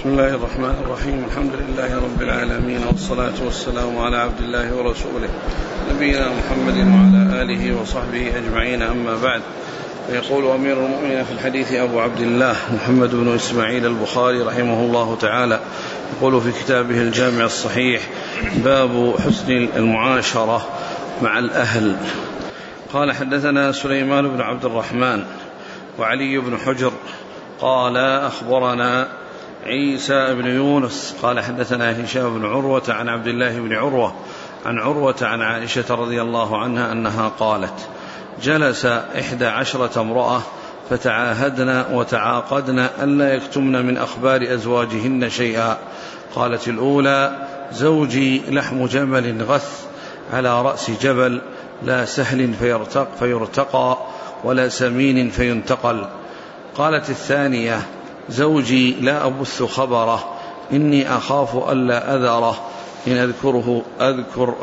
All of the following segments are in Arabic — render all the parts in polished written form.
بسم الله الرحمن الرحيم. الحمد لله رب العالمين، والصلاة والسلام على عبد الله ورسوله نبينا محمد وعلى آله وصحبه أجمعين، أما بعد. فيقول أمير المؤمنين في الحديث أبو عبد الله محمد بن إسماعيل البخاري رحمه الله تعالى، يقول في كتابه الجامع الصحيح: باب حسن المعاشرة مع الأهل. قال: حدثنا سليمان بن عبد الرحمن وعلي بن حجر قال: أخبرنا عيسى بن يونس قال: حدثنا هشام بن عروة عن عبد الله بن عروة عن عروة عن عائشة رضي الله عنها أنها قالت: جلس 11 امرأة فتعاهدن وتعاقدن ألا يكتمن من أخبار أزواجهن شيئا. قالت الأولى: زوجي لحم جمل غث على رأس جبل، لا سهل فيرتقى ولا سمين فينتقل. قالت الثانية: زوجي لا أبث خبره، إني أخاف ألا أذره، إن أذكر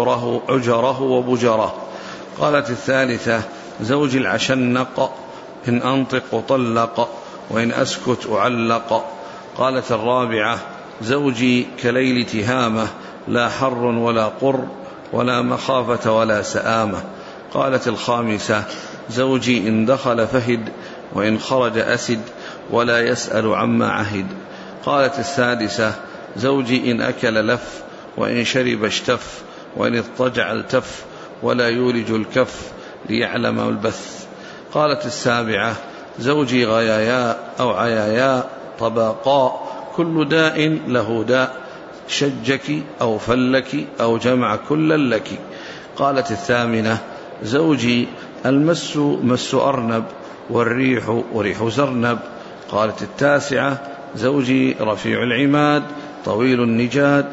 عجره وبجره. قالت الثالثة: زوجي العشنق، إن أنطق طلق، وإن أسكت أعلق. قالت الرابعة: زوجي كليل تهامة، لا حر ولا قر ولا مخافة ولا سآمة. قالت الخامسة: زوجي إن دخل فهد، وإن خرج أسد، ولا يسأل عما عهد. قالت السادسة: زوجي إن أكل لف، وإن شرب اشتف، وإن اضطجع التف، ولا يولج الكف ليعلم البث. قالت السابعة: زوجي غياياء أو عياياء طباقاء، كل داء له داء، شجك أو فلك أو جمع كل لك. قالت الثامنة: زوجي المس مس أرنب، والريح وريح زرنب. قالت التاسعة: زوجي رفيع العماد، طويل النجاد،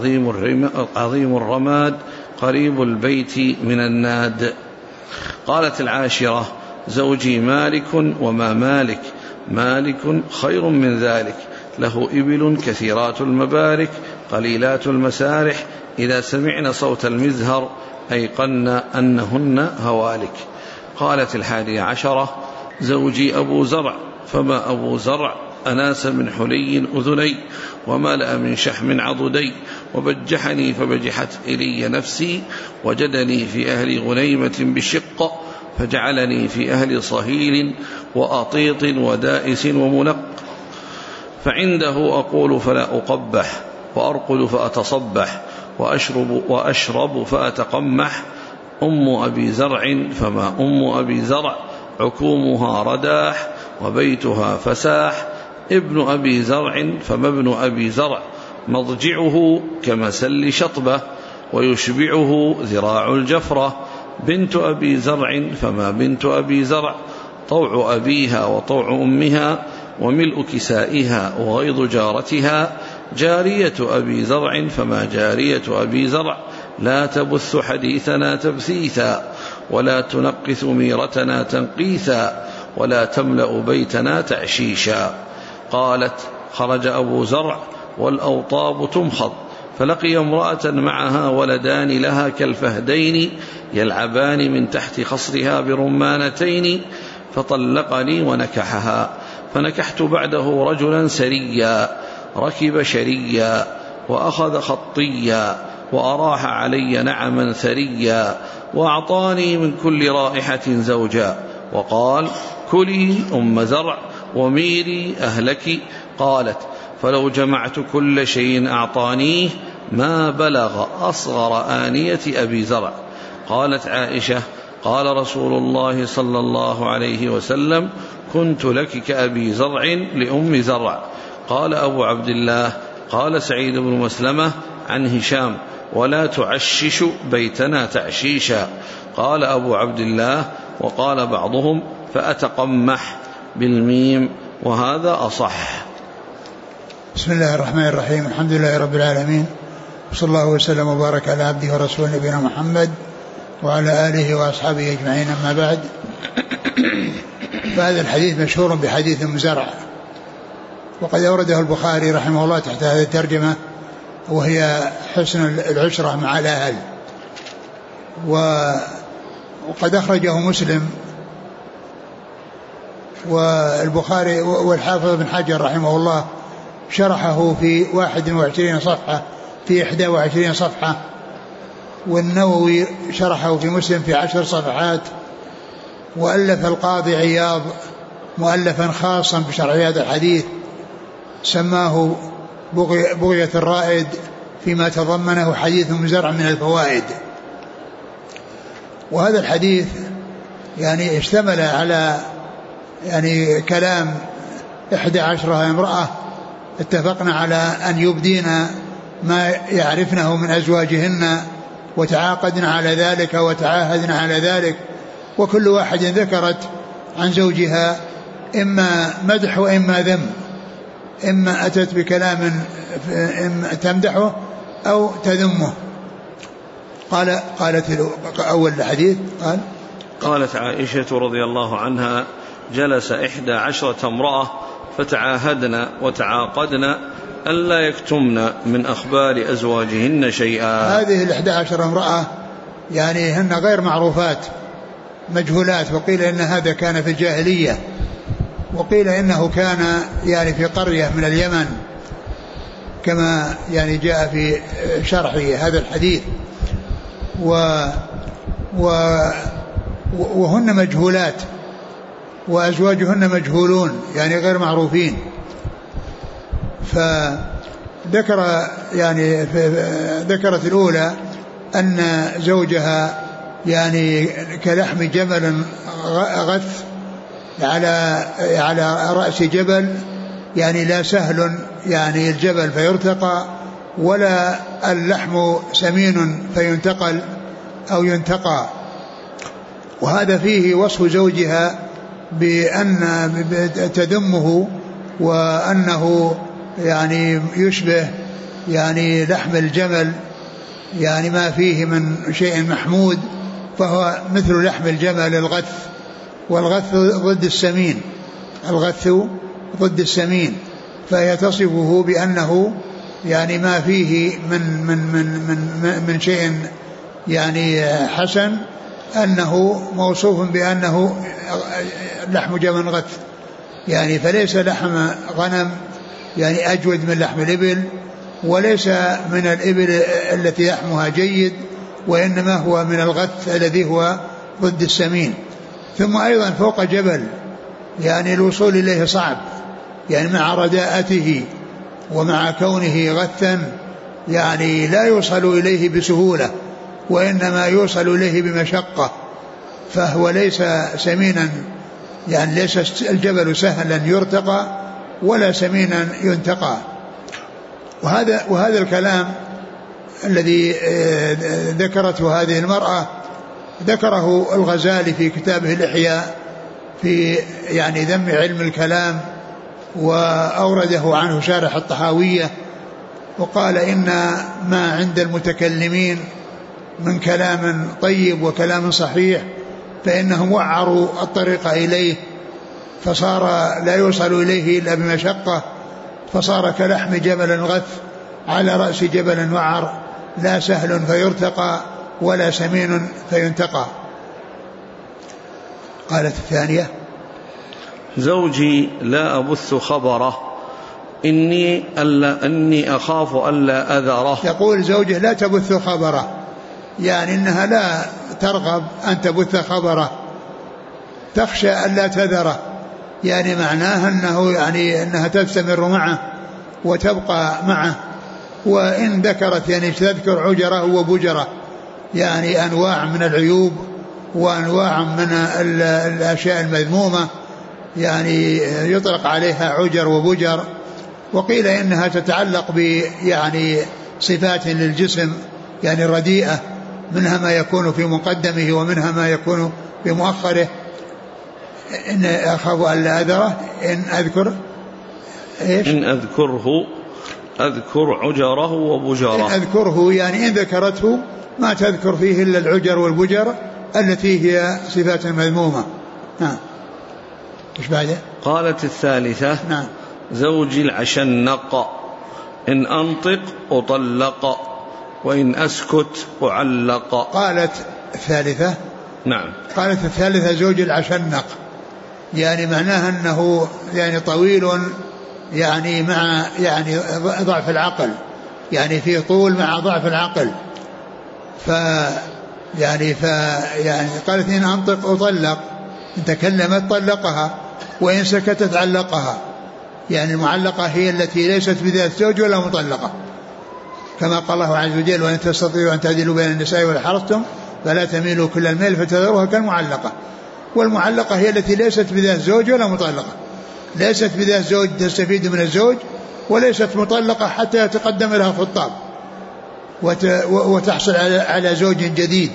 عظيم الرماد، قريب البيت من الناد. قالت العاشرة: زوجي مالك وما مالك، مالك خير من ذلك، له إبل كثيرات المبارك قليلات المسارح، إذا سمعن صوت المزهر أيقن أنهن هوالك. قالت 11: زوجي أبو زرع، فما أبو زرع أناس من حلي أذني، وملأ من شحم عضدي، وبجحني فبجحت إلي نفسي، وجدني في أهل غنيمة بشق، فجعلني في أهل صهيل وأطيط ودائس ومنق. فعنده أقول فلا أقبح، وأرقد فأتصبح، وأشرب فأتقمح. أم أبي زرع، فما أم أبي زرع، عكومها رداح، وبيتها فساح. ابن أبي زرع، فما ابن أبي زرع، مضجعه كمسل شطبة، ويشبعه ذراع الجفرة. بنت أبي زرع، فما بنت أبي زرع، طوع أبيها وطوع أمها، وملء كسائها وغيض جارتها. جارية أبي زرع، فما جارية أبي زرع، لا تبث حديثنا تبثيثا، ولا تنقث ميرتنا تنقيثا، ولا تملأ بيتنا تعشيشا. قالت: خرج أبو زرع والأوطاب تمخض، فلقي امرأة معها ولدان لها كالفهدين يلعبان من تحت خصرها برمانتين، فطلقني ونكحها. فنكحت بعده رجلا سريا، ركب شريا، وأخذ خطيا، وأراح علي نعما ثريا، وأعطاني من كل رائحة زوجا، وقال: كلي أم زرع وميري أهلك. قالت: فلو جمعت كل شيء أعطانيه ما بلغ أصغر آنية أبي زرع. قالت عائشة: قال رسول الله صلى الله عليه وسلم: كنت لك كأبي زرع لأم زرع. قال أبو عبد الله: قال سعيد بن مسلمة عن هشام: ولا تعشش بيتنا تعشيشا. قال أبو عبد الله: وقال بعضهم: فأتقمح بالميم، وهذا أصح. بسم الله الرحمن الرحيم. الحمد لله رب العالمين، وصلى الله وسلم وبارك على عبده ورسوله نبينا محمد وعلى آله وأصحابه أجمعين، أما بعد. فهذا الحديث مشهور بحديث أم زرع، وقد أورده البخاري رحمه الله تحت هذه الترجمة، وهي حسن العشرة مع الأهل. وقد أخرجه مسلم والبخاري والحافظ بن حجر رحمه الله شرحه في 21 صفحة، في 21 صفحة، والنووي شرحه في مسلم في 10 صفحات. وألف القاضي عياض مؤلفا خاصا بشرح هذا الحديث سماه بغية الرائد فيما تضمنه حديث مزرع من الفوائد. وهذا الحديث يعني اشتمل على يعني كلام 11 امرأة اتفقنا على أن يبدين ما يعرفنه من أزواجهن، وتعاقدنا على ذلك وتعاهدنا على ذلك، وكل واحد ذكرت عن زوجها إما مدح وإما ذم، إما أتت بكلام تمدحه أو تذمه. قالت أول الحديث قالت عائشة رضي الله عنها: جلس 11 امرأة فتعاهدنا وتعاقدنا ألا يكتمن من أخبار أزواجهن شيئا. هذه 11 امرأة يعني هن غير معروفات، مجهولات، وقيل إن هذا كان في الجاهلية، وقيل إنه كان يعني في قرية من اليمن كما يعني جاء في شرح هذا الحديث. وهن مجهولات وأزواجهن مجهولون يعني غير معروفين. فذكر يعني ذكرت الأولى أن زوجها يعني كلحم جمل غث على رأس جبل، يعني لا سهل يعني الجبل فيرتقى، ولا اللحم سمين فينتقل أو ينتقى. وهذا فيه وصف زوجها بأن تذمه، وأنه يعني يشبه يعني لحم الجمل، يعني ما فيه من شيء محمود، فهو مثل لحم الجمل الغث، والغث ضد السمين، الغث ضد السمين، فهي تصفه بأنه يعني ما فيه من شيء يعني حسن، أنه موصوف بأنه لحم جمل غث، يعني فليس لحم غنم يعني أجود من لحم الإبل، وليس من الإبل التي لحمها جيد، وإنما هو من الغث الذي هو ضد السمين. ثم أيضا فوق جبل، يعني الوصول إليه صعب، يعني مع رداءته ومع كونه غثا يعني لا يوصل إليه بسهولة، وإنما يوصل إليه بمشقة، فهو ليس سمينا، يعني ليس الجبل سهلا يرتقى ولا سمينا ينتقى. وهذا الكلام الذي ذكرته هذه المرأة ذكره الغزالي في كتابه الإحياء في يعني ذم علم الكلام، وأورده عنه شارح الطحاوية، وقال إن ما عند المتكلمين من كلام طيب وكلام صحيح فإنهم وعروا الطريق إليه، فصار لا يوصل إليه إلا بمشقة، فصار كلحم جبل غث على رأس جبل وعر، لا سهل فيرتقى ولا سمين فينتقى. قالت الثانية: زوجي لا أبث خبره إني أخاف ألا أذره. يقول زوجه لا تبث خبره، يعني إنها لا ترغب أن تبث خبره، تخشى ألا تذره، يعني معناها أنه يعني أنها تستمر معه وتبقى معه، وإن ذكرت يعني تذكر عجره وبجره، يعني أنواع من العيوب وأنواع من الأشياء المذمومة، يعني يطلق عليها عجر وبجر. وقيل إنها تتعلق يعني صفات للجسم يعني رديئة، منها ما يكون في مقدمه ومنها ما يكون في مؤخره. إن أخاف ألا أذره إن أذكر إيش؟ إن أذكره أذكر عجره وبجره. إن أذكره يعني إن ذكرته ما تذكر فيه إلا العجر والبجر التي هي صفات مذمومة. نعم. إيش بعده؟ قالت الثالثة: نعم. زوجي العشنق إن أنطق أطلق وإن أسكت أعلق. قالت الثالثة. نعم. قالت الثالثة: زوجي العشنق، يعني معناها أنه يعني طويل يعني مع يعني ضعف العقل، يعني في طول مع ضعف العقل. يعني قالت إن أنطق أطلق، إن تكلمت طلقها وإن سكتت علقها. يعني المعلقة هي التي ليست بذات زوج ولا مطلقة، كما قال الله عز وجل وإن تستطيعوا أن تعدلوا بين النساء ولا حرصتم فلا تميلوا كل الميل فتذروها كالمعلقة. والمعلقة هي التي ليست بذات زوج ولا مطلقة، ليست بذات زوج تستفيد من الزوج، وليست مطلقة حتى يتقدم لها خطاب وتحصل على زوج جديد.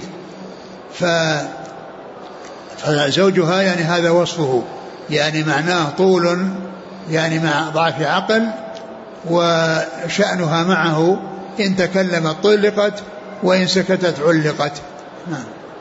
فزوجها يعني هذا وصفه، يعني معناه طول يعني مع ضعف عقل، وشأنها معه إن تكلمت طلقت وإن سكتت علقت. نعم.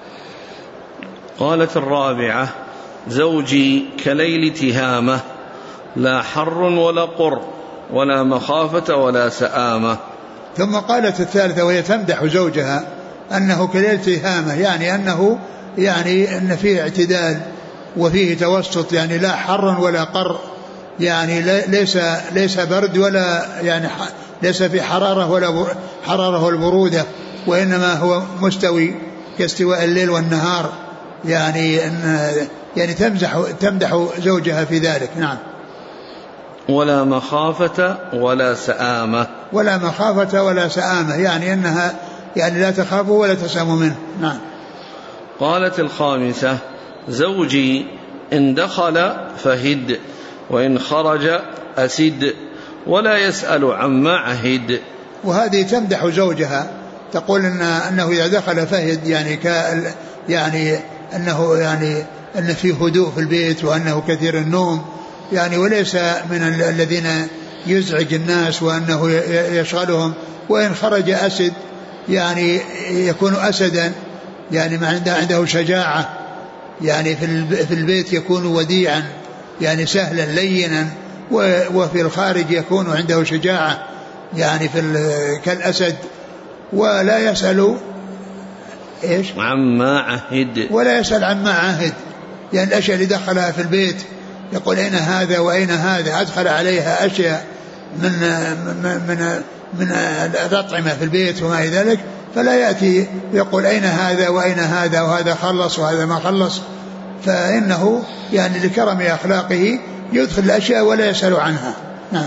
قالت الرابعة: زوجي كليل تهامة، لا حر ولا قر ولا مخافة ولا سآمة. ثم قالت الثالثة وهي تمدح زوجها أنه كليل تهامة، يعني أنه يعني أن فيه اعتدال وفيه توسط، يعني لا حر ولا قر، يعني ليس برد ولا يعني ليس في حرارة ولا حرارة والبرودة، وإنما هو مستوي كاستواء الليل والنهار. يعني تمدح زوجها في ذلك. نعم. ولا مخافة ولا سآمة، ولا مخافة ولا سآمة، يعني أنها يعني لا تخاف ولا تسأم منه. نعم. قالت الخامسة: زوجي إن دخل فهد وإن خرج أسد ولا يسأل عما عهد. وهذه تمدح زوجها، تقول أنه إذا دخل فهد، يعني أنه يعني أن فيه هدوء في البيت وأنه كثير النوم، يعني وليس من الذين يزعج الناس وأنه يشغلهم. وإن خرج أسد، يعني يكون أسدا، يعني ما عنده شجاعة، يعني في البيت يكون وديعا، يعني سهلا لينا، وفي الخارج يكون عنده شجاعة، يعني كالأسد. ولا يسأل إيش؟ عما عهد، ولا يسأل عما عهد، يعني الأشياء اللي دخلها في البيت يقول أين هذا وأين هذا، أدخل عليها أشياء من الأطعمة في البيت وما إلى ذلك، فلا يأتي يقول أين هذا وأين هذا، وهذا خلص وهذا ما خلص، فإنه يعني لكرم أخلاقه يدخل الأشياء ولا يسأل عنها. نعم.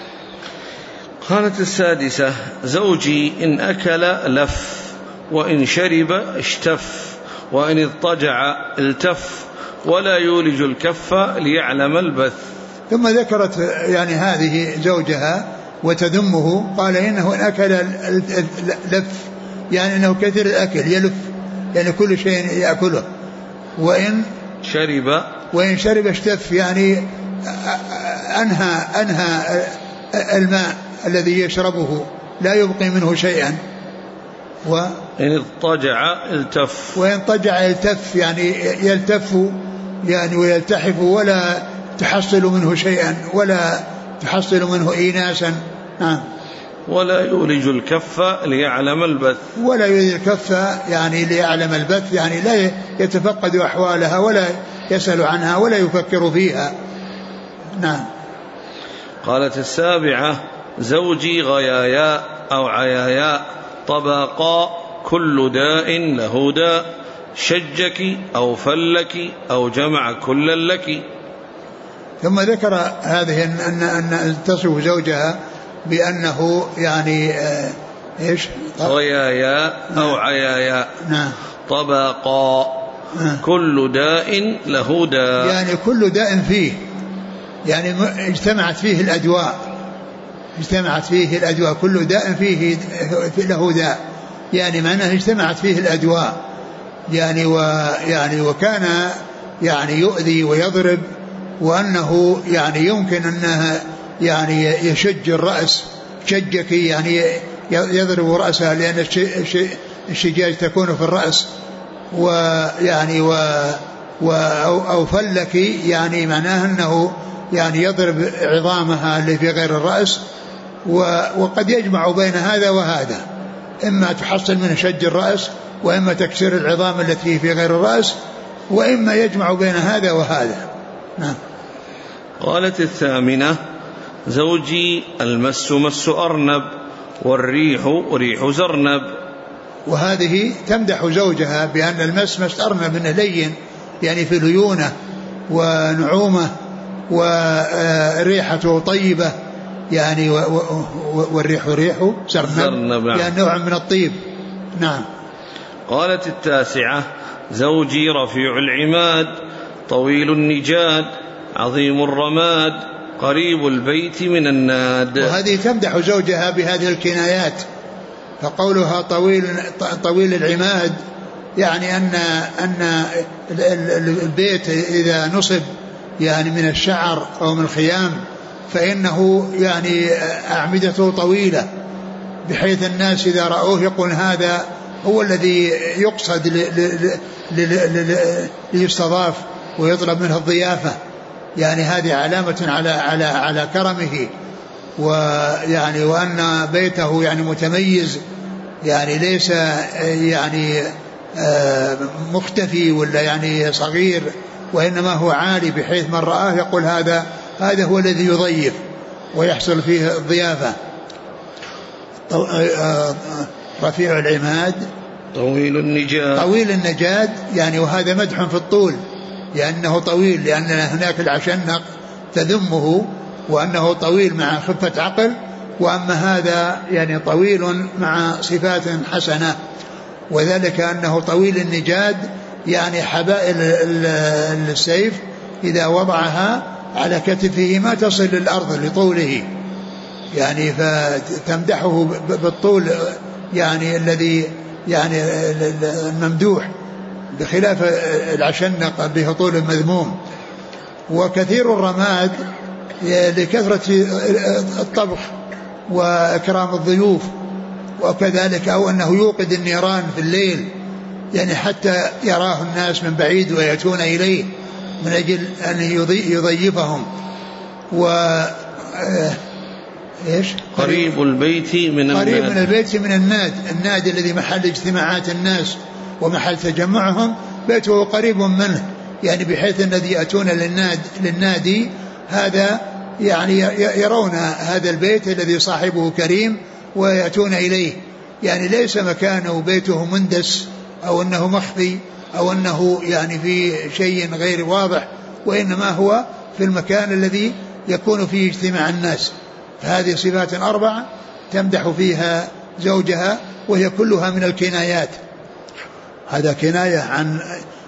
قالت السادسة: زوجي إن أكل لف وإن شرب اشتف وإن اضطجع التف ولا يولج الكف ليعلم البث. ثم ذكرت يعني هذه زوجها وتذمه، قال إنه إن أكل لف، يعني إنه كثير الأكل، يلف يعني كل شيء يأكله. وإن شرب اشتف، يعني أنهى الماء الذي يشربه، لا يبقي منه شيئا. إن اضطجع التف، وإن اضطجع التف، يعني يلتف يعني ويلتحف، ولا تحصل منه شيئا ولا تحصل منه إيناسا. ولا يولج الكف ليعلم البث، ولا يولج الكف يعني ليعلم البث، يعني لا يتفقد أحوالها ولا يسأل عنها ولا يفكر فيها. نعم. قالت السابعة: زوجي غيايا أو عيايا طبقا كل داء له داء، شجك أو فلك أو جمع كل لك. ثم ذكر هذه أن تصف زوجها بأنه يعني إيش؟ غيايا أو عيايا. نعم. طبقا كل داء له داء، يعني كل داء فيه، يعني اجتمعت فيه الأدواء، كل داء فيه له داء، يعني معناه اجتمعت فيه الأدواء، يعني وكان يعني يؤذي ويضرب، وأنه يعني يمكن أنها يعني يشج الرأس، شجك يعني يضرب رأسها، لأن الشجاج تكون في الرأس، ويعني أو فلك، يعني معناه أنه يعني يضرب عظامها اللي في غير الرأس. وقد يجمع بين هذا وهذا، إما تحصل من شج الرأس، وإما تكسير العظام التي في غير الرأس، وإما يجمع بين هذا وهذا. نعم. قالت الثامنة: زوجي المس مس أرنب والريح ريح زرنب. وهذه تمدح زوجها بأن المس مس أرنب من لين يعني في ليونة ونعومة وريحته طيبة يعني والريح ريح زرنب يعني نوع من الطيب. نعم. قالت 9 زوجي رفيع العماد طويل النجاد عظيم الرماد قريب البيت من الناد. وهذه تمدح زوجها بهذه الكنايات، فقولها طويل العماد يعني أن البيت إذا نصب يعني من الشعر أو من الخيام فإنه يعني أعمدته طويلة بحيث الناس إذا رأوه يقول هذا هو الذي يقصد ليستضاف ويطلب منه الضيافة، يعني هذه علامة على كرمه، ويعني وأن بيته يعني متميز يعني ليس يعني مختفي ولا يعني صغير، وإنما هو عالي بحيث من رآه يقول هذا هو الذي يضيف ويحصل فيه الضيافة. رفيع العماد طويل النجاد يعني وهذا مدح في الطول لأنه طويل، لأن هناك العشنق تذمه وأنه طويل مع خفة عقل، وأما هذا يعني طويل مع صفات حسنة، وذلك أنه طويل النجاد يعني حبائل السيف إذا وضعها على كتفه ما تصل للأرض لطوله، يعني فتمدحه بالطول يعني الذي يعني الممدوح، بخلاف العشنق به طول مذموم. وكثير الرماد لكثرة الطبخ وإكرام الضيوف، وكذلك أو أنه يوقد النيران في الليل يعني حتى يراه الناس من بعيد ويأتون إليه من أجل أن يضيفهم. قريب البيت من الناد الذي محل اجتماعات الناس ومحل تجمعهم، بيته قريب منه يعني بحيث الذي يأتون للنادي هذا يعني يرون هذا البيت الذي صاحبه كريم ويأتون إليه، يعني ليس مكانه بيته مندس أو أنه مخفي أو أنه يعني في شيء غير واضح، وإنما هو في المكان الذي يكون فيه اجتماع الناس. فهذه صفات 4 تمدح فيها زوجها، وهي كلها من الكنايات. هذا كناية عن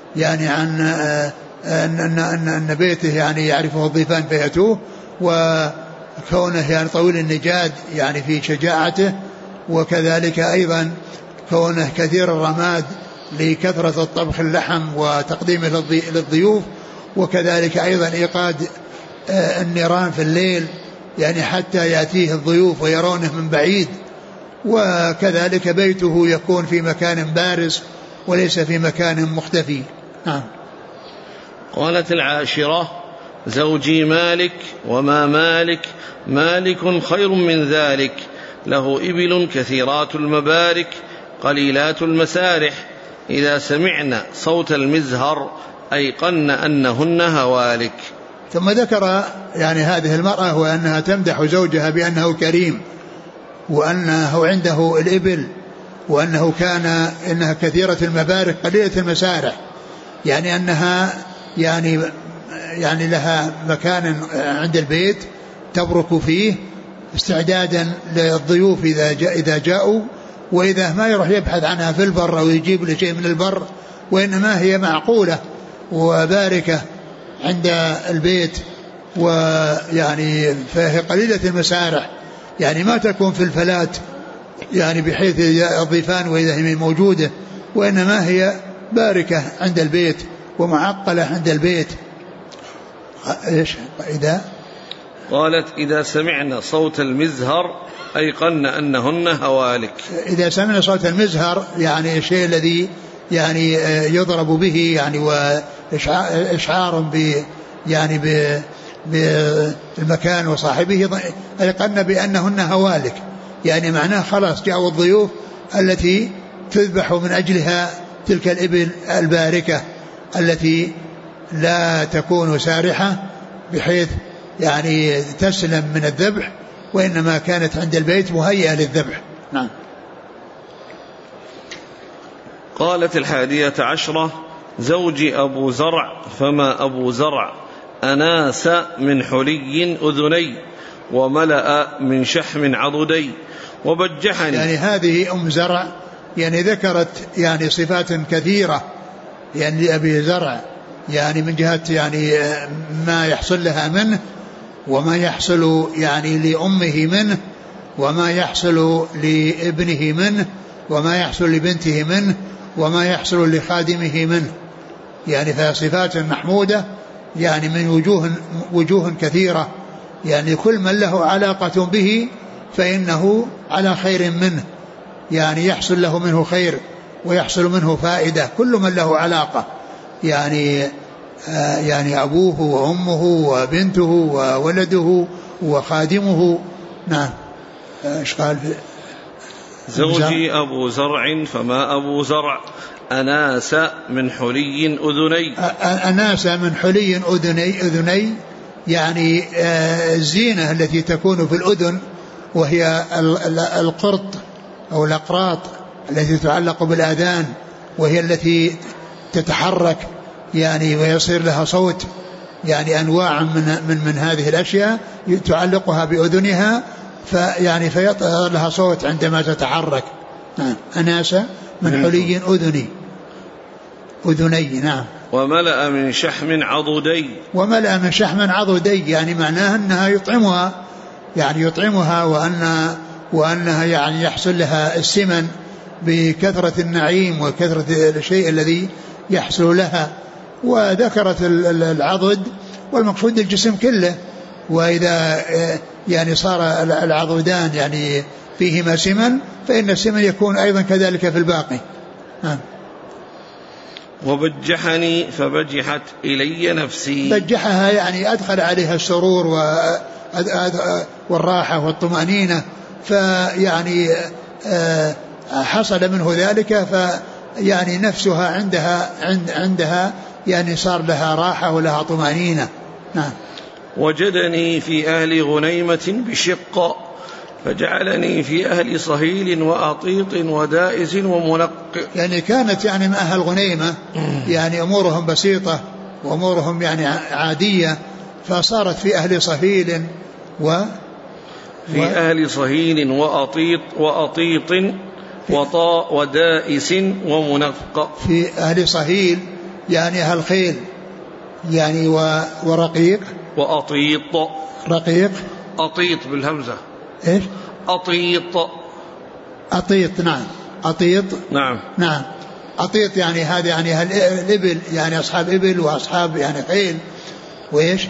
أن بيته يعني يعرفه الضيفان فيأتوه، وكونه يعني طويل النجاد يعني في شجاعته، وكذلك أيضا كونه كثير الرماد لكثرة الطبخ اللحم وتقديمه للضيوف، وكذلك أيضا إيقاد النيران في الليل يعني حتى يأتيه الضيوف ويرونه من بعيد، وكذلك بيته يكون في مكان بارز وليس في مكان مختفي. نعم. قالت 10 زوجي مالك وما مالك خير من ذلك، له إبل كثيرات المبارك قليلات المسارح، إذا سمعن صوت المزهر أيقن أنهن هوالك. ثم ذكر يعني هذه المرأة وأنها تمدح زوجها بأنه كريم، وأنه عنده الإبل، وأنه إنها كثيرة المبارك قليلة المسارح، يعني أنها يعني لها مكان عند البيت تبرك فيه استعدادا للضيوف إذا جاءوا، وإذا ما يروح يبحث عنها في البر أو يجيب له شيء من البر، وإنما هي معقولة وباركة عند البيت، ويعني فهي قليلة المسارح يعني ما تكون في الفلات يعني بحيث الضيفان وإذا هي موجودة، وإنما هي باركة عند البيت ومعقلة عند البيت. إيش إذا قالت إذا سمعنا صوت المزهر أيقن أنهن هوالك. إذا سمعنا صوت المزهر يعني الشيء الذي يعني يضرب به يعني وإشعار بالمكان وصاحبه، أيقن بأنهن هوالك، يعني معناه خلاص جاءوا الضيوف التي تذبح من أجلها تلك الإبل الباركة التي لا تكون سارحة بحيث يعني تسلم من الذبح، وإنما كانت عند البيت مهيئة للذبح. نعم. قالت 11: زوجي أبو زرع، فما أبو زرع أناس من حلي أذني وملأ من شحم عضدي وبجحني. يعني هذه أم زرع يعني ذكرت يعني صفات كثيرة يعني لأبي زرع، يعني من جهة يعني ما يحصل لها منه، وما يحصل يعني لأمه منه، وما يحصل لابنه منه، وما يحصل لبنته منه، وما يحصل لخادمه منه، يعني فصفات محمودة يعني من وجوه كثيرة، يعني كل من له علاقة به فإنه على خير منه، يعني يحصل له منه خير ويحصل منه فائدة، كل من له علاقة يعني يعني أبوه وأمه وبنته وولده وخادمه. نعم. إيش قال؟ زوجي أبو زرع، فما أبو زرع أناس من حلي أذني. أناس من حلي أذني يعني الزينة التي تكون في الأذن، وهي القرط أو الأقراط التي تعلق بالآذان، وهي التي تتحرك يعني ويصير لها صوت، يعني أنواع من هذه الأشياء تعلقها بأذنها فيعني فيظهر لها صوت عندما تتحرك. نعم. أناس من حلي أذني. نعم. وملأ من شحم عضدي. وملأ من شحم عضدي يعني معناها أنها يطعمها، يعني يطعمها، وأنها يعني يحصل لها السمن بكثرة النعيم وكثرة الشيء الذي يحصل لها. وذكرت العضد والمقصود الجسم كله، وإذا يعني صار العضدان يعني فيهما سمن فإن السمن يكون أيضا كذلك في الباقي. وبجحني فبجحت إلي نفسي. بجحها يعني أدخل عليها السرور والراحة والطمأنينة، فيعني حصل منه ذلك، فيعني نفسها عندها يعني صار لها راحة ولها طمأنينة. نعم. وجدني في أهل غنيمة بشق، فجعلني في أهل صهيل وأطيط ودائز ومنق. يعني كانت يعني من أهل غنيمة يعني أمورهم بسيطة وأمورهم يعني عادية، فصارت في أهل صهيل في أهل صهيل وأطيط وطاء ودائس ومنق. في أهل صهيل يعني أهل خيل يعني ورقيق وأطيط. رقيق أطيط بالهمزة. إيش؟ أطيط. نعم. أطيط. نعم. أطيط يعني هذا يعني الإبل، يعني أصحاب إبل وأصحاب يعني خيل. وإيش؟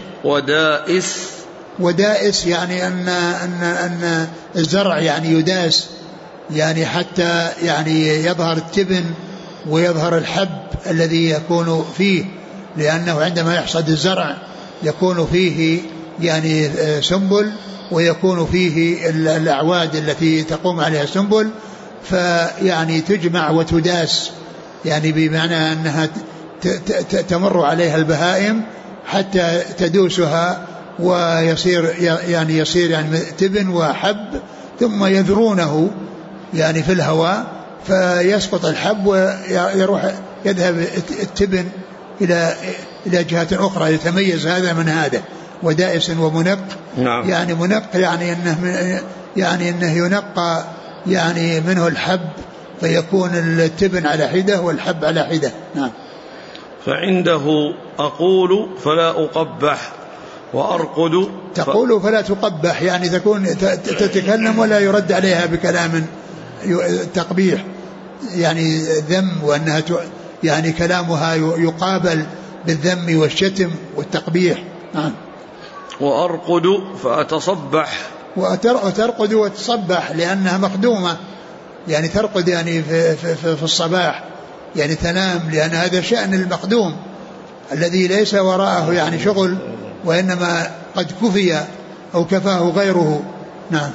ودائس يعني أن الزرع يعني يداس، يعني حتى يعني يظهر التبن ويظهر الحب الذي يكون فيه، لأنه عندما يحصد الزرع يكون فيه يعني سنبل، ويكون فيه الأعواد التي تقوم عليها السنبل، فيعني تجمع وتداس، يعني بمعنى أنها تمر عليها البهائم حتى تدوسها ويصير يعني تبن وحب، ثم يذرونه يعني في الهواء فيسقط الحب ويروح يذهب التبن إلى جهة أخرى يتميز هذا من هذا. ودائس ومنق. نعم. يعني منق يعني أنه ينقى يعني منه الحب فيكون التبن على حدة والحب على حدة. نعم. فعنده أقول فلا أقبح وأرقد. تقول فلا تقبح يعني تكون تتكلم ولا يرد عليها بكلام تقبيح يعني ذم، وأنها يعني كلامها يقابل بالذم والشتم والتقبيح. نعم. وأرقد فأتصبح. وترقد وتصبح لأنها مخدومة، يعني ترقد يعني في الصباح يعني تنام، لأن هذا شأن المخدوم الذي ليس وراءه يعني شغل، وإنما قد كفي أو كفاه غيره. نعم.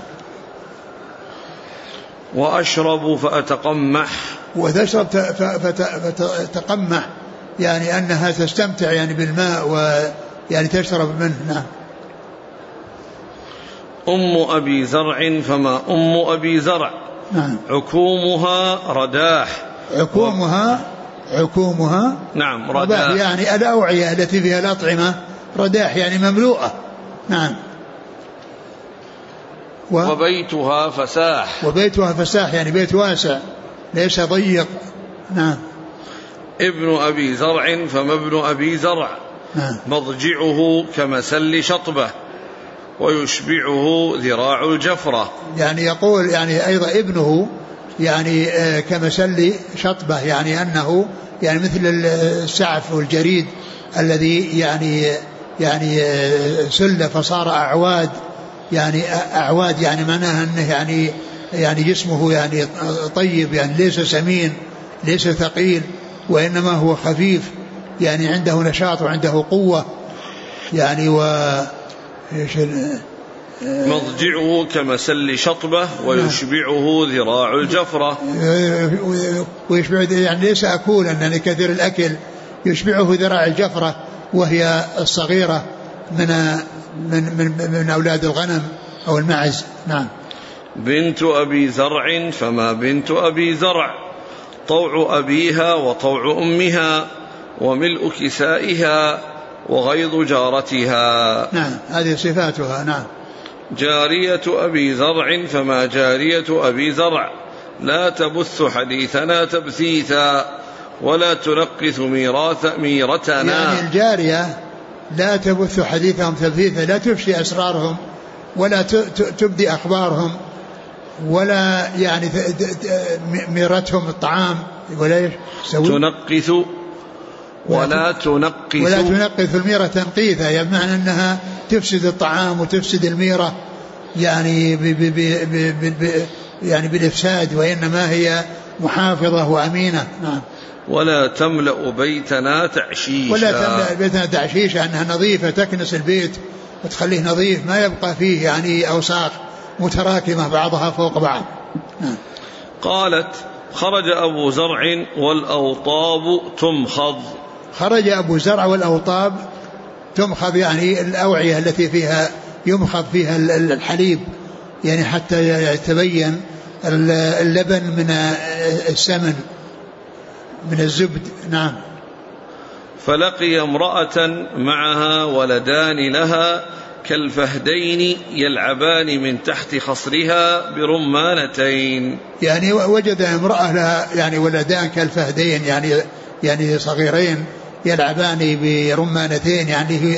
وأشرب فأتقمح. وتشرب فتقمح يعني أنها تستمتع يعني بالماء ويعني تشرب منه. نعم. أم أبي زرع فما أم أبي زرع. نعم. عكومها رداح. عكومها نعم رداح يعني الأوعية التي فيها الأطعمة، رداح يعني مملوءة. نعم. وبيتها فساح. وبيتها فساح يعني بيت واسع ليس ضيق. نعم. ابن أبي زرع فما ابن أبي زرع. نعم. مضجعه كمسل شطبة ويشبعه ذراع الجفرة. يعني يقول يعني أيضا ابنه يعني كمسل شطبة، يعني أنه يعني مثل السعف والجريد الذي يعني سل فصار أعواد، يعني معناها أنه يعني جسمه يعني طيب، يعني ليس سمين ليس ثقيل، وإنما هو خفيف، يعني عنده نشاط وعنده قوة يعني. مضجعه كمسل شطبة ويشبعه ذراع الجفرة. ويشبع يعني ليس أكول أنني كثير الأكل، يشبعه ذراع الجفرة وهي الصغيرة من أولاد الغنم أو المعز. نعم. بنت أبي زرع فما بنت أبي زرع. طوع أبيها وطوع أمها وملء كسائها وغيظ جارتها. نعم هذه صفاتها. نعم. جارية أبي زرع فما جارية أبي زرع. لا تبث حديثنا تبثيثا ولا تنقث ميرتنا. يعني الجارية لا تبث حديثهم تبثيثا، لا تفشي أسرارهم ولا تبدي أخبارهم، ولا يعني ميرتهم الطعام ولا تنقث ولا تنقث الميرة تنقيثا، يعني بمعنى أنها تفسد الطعام وتفسد الميرة يعني يعني بالإفساد، وإنما هي محافظة وأمينة. نعم. ولا تملأ بيتنا تعشيشا. ولا تملأ بيتنا تعشيشا، أنها نظيفة تكنس البيت وتخليه نظيف ما يبقى فيه يعني أوساخ متراكمة بعضها فوق بعض. نعم. قالت خرج أبو زرع والأوطاب تمخض. خرج أبو زرع والأوطاب تمخض يعني الأوعية التي فيها يمخض فيها الحليب، يعني حتى يتبين اللبن من السمن من الزبد. نعم. فلقي امرأة معها ولدان لها كالفهدين يلعبان من تحت خصرها برمانتين. يعني وجد امرأة لها يعني ولدان كالفهدين يعني صغيرين يلعبان برمانتين، يعني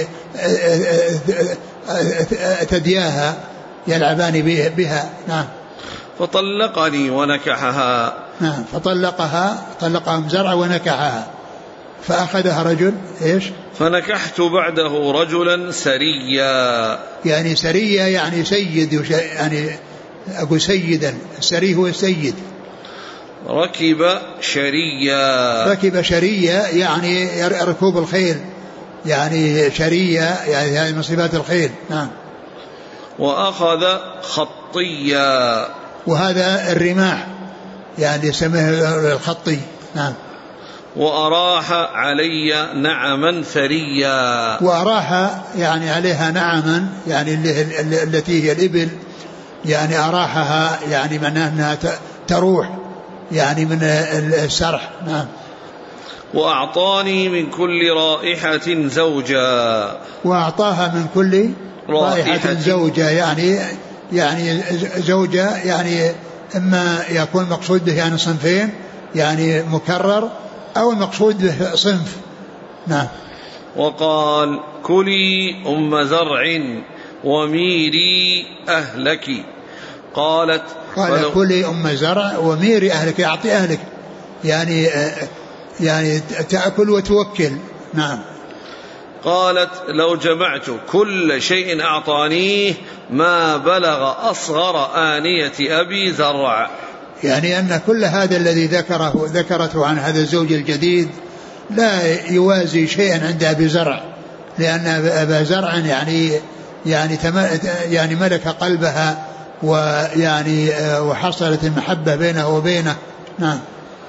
تدياها يلعبان بها. نعم. فطلقني ونكحها. نعم. طلقهم زرع ونكحها، فأخذها رجل إيش؟ فنكحت بعده رجلا سريا. يعني سريا يعني سيد، يعني أقول سيدا، السري هو السيد. ركب شريا يعني ركوب الخيل، يعني شريا يعني هذه من صفات الخيل. نعم. وأخذ خطيا. وهذا الرماح يعني يسميه الخطي. نعم. وأراح علي نعما ثريا. وأراح يعني عليها نعما يعني التي هي الإبل، يعني أراحها يعني معناها أنها تروح يعني من السرح. نعم. وأعطاني من كل رائحة زوجا. وأعطاها من كل رائحة زوجا، يعني زوجة يعني إما يكون مقصود به يعني صنفين، يعني مكرر، أو المقصود به صنف. نعم. وقال كلي أم زرع وميري أهلك. قال كلي أم زرع وميري أهلك، أعطي أهلك يعني تأكل وتوكل. نعم. قالت لو جمعت كل شيء أعطانيه ما بلغ أصغر آنية أبي زرع. يعني أن كل هذا الذي ذكرته عن هذا الزوج الجديد لا يوازي شيئا عند أبي زرع، لأن أبا زرع يعني ملك قلبها، ويعني وحصلت المحبة بينه وبينه. نعم.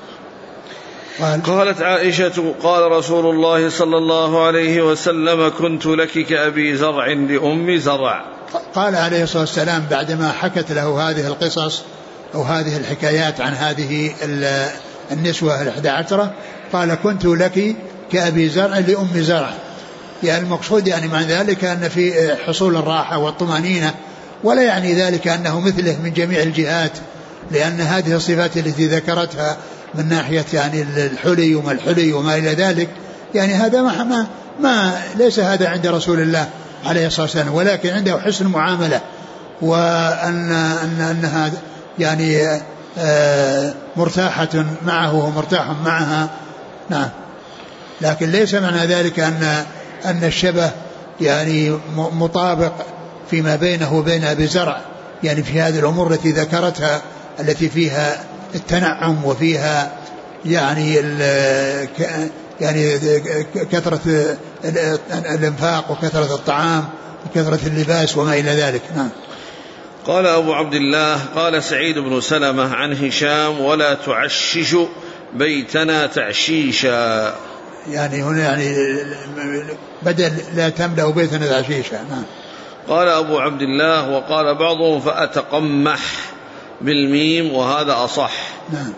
قالت عائشة قال رسول الله صلى الله عليه وسلم كنت لك كأبي زرع لأم زرع. قال عليه الصلاة والسلام بعدما حكت له هذه القصص أو هذه الحكايات عن هذه النسوة 11، قال كنت لك كأبي زرع لأم زرع. يعني المقصود يعني مع ذلك أن في حصول الراحة والطمأنينة، ولا يعني ذلك أنه مثله من جميع الجهات، لأن هذه الصفات التي ذكرتها من ناحية يعني الحلي وما الحلي وما إلى ذلك، يعني هذا ما ليس هذا عند رسول الله عليه الصلاة والسلام، ولكن عنده حسن المعاملة، وأنها يعني مرتاحة معه ومرتاح معها. نعم. لكن ليس معنى ذلك أن الشبه يعني مطابق فيما بينه وبين أبي زرع، يعني في هذه الأمور التي ذكرتها التي فيها التنعم وفيها يعني كثرة الإنفاق وكثرة الطعام وكثرة اللباس وما إلى ذلك. نعم. قال أبو عبد الله قال سعيد بن سلمة عن هشام ولا تعشش بيتنا تعشيشا، يعني هنا يعني بدل لا تملأ بيتنا تعشيشا. نعم. قال أبو عبد الله وقال بعضهم فأتقمح بالميم وهذا أصح. نعم.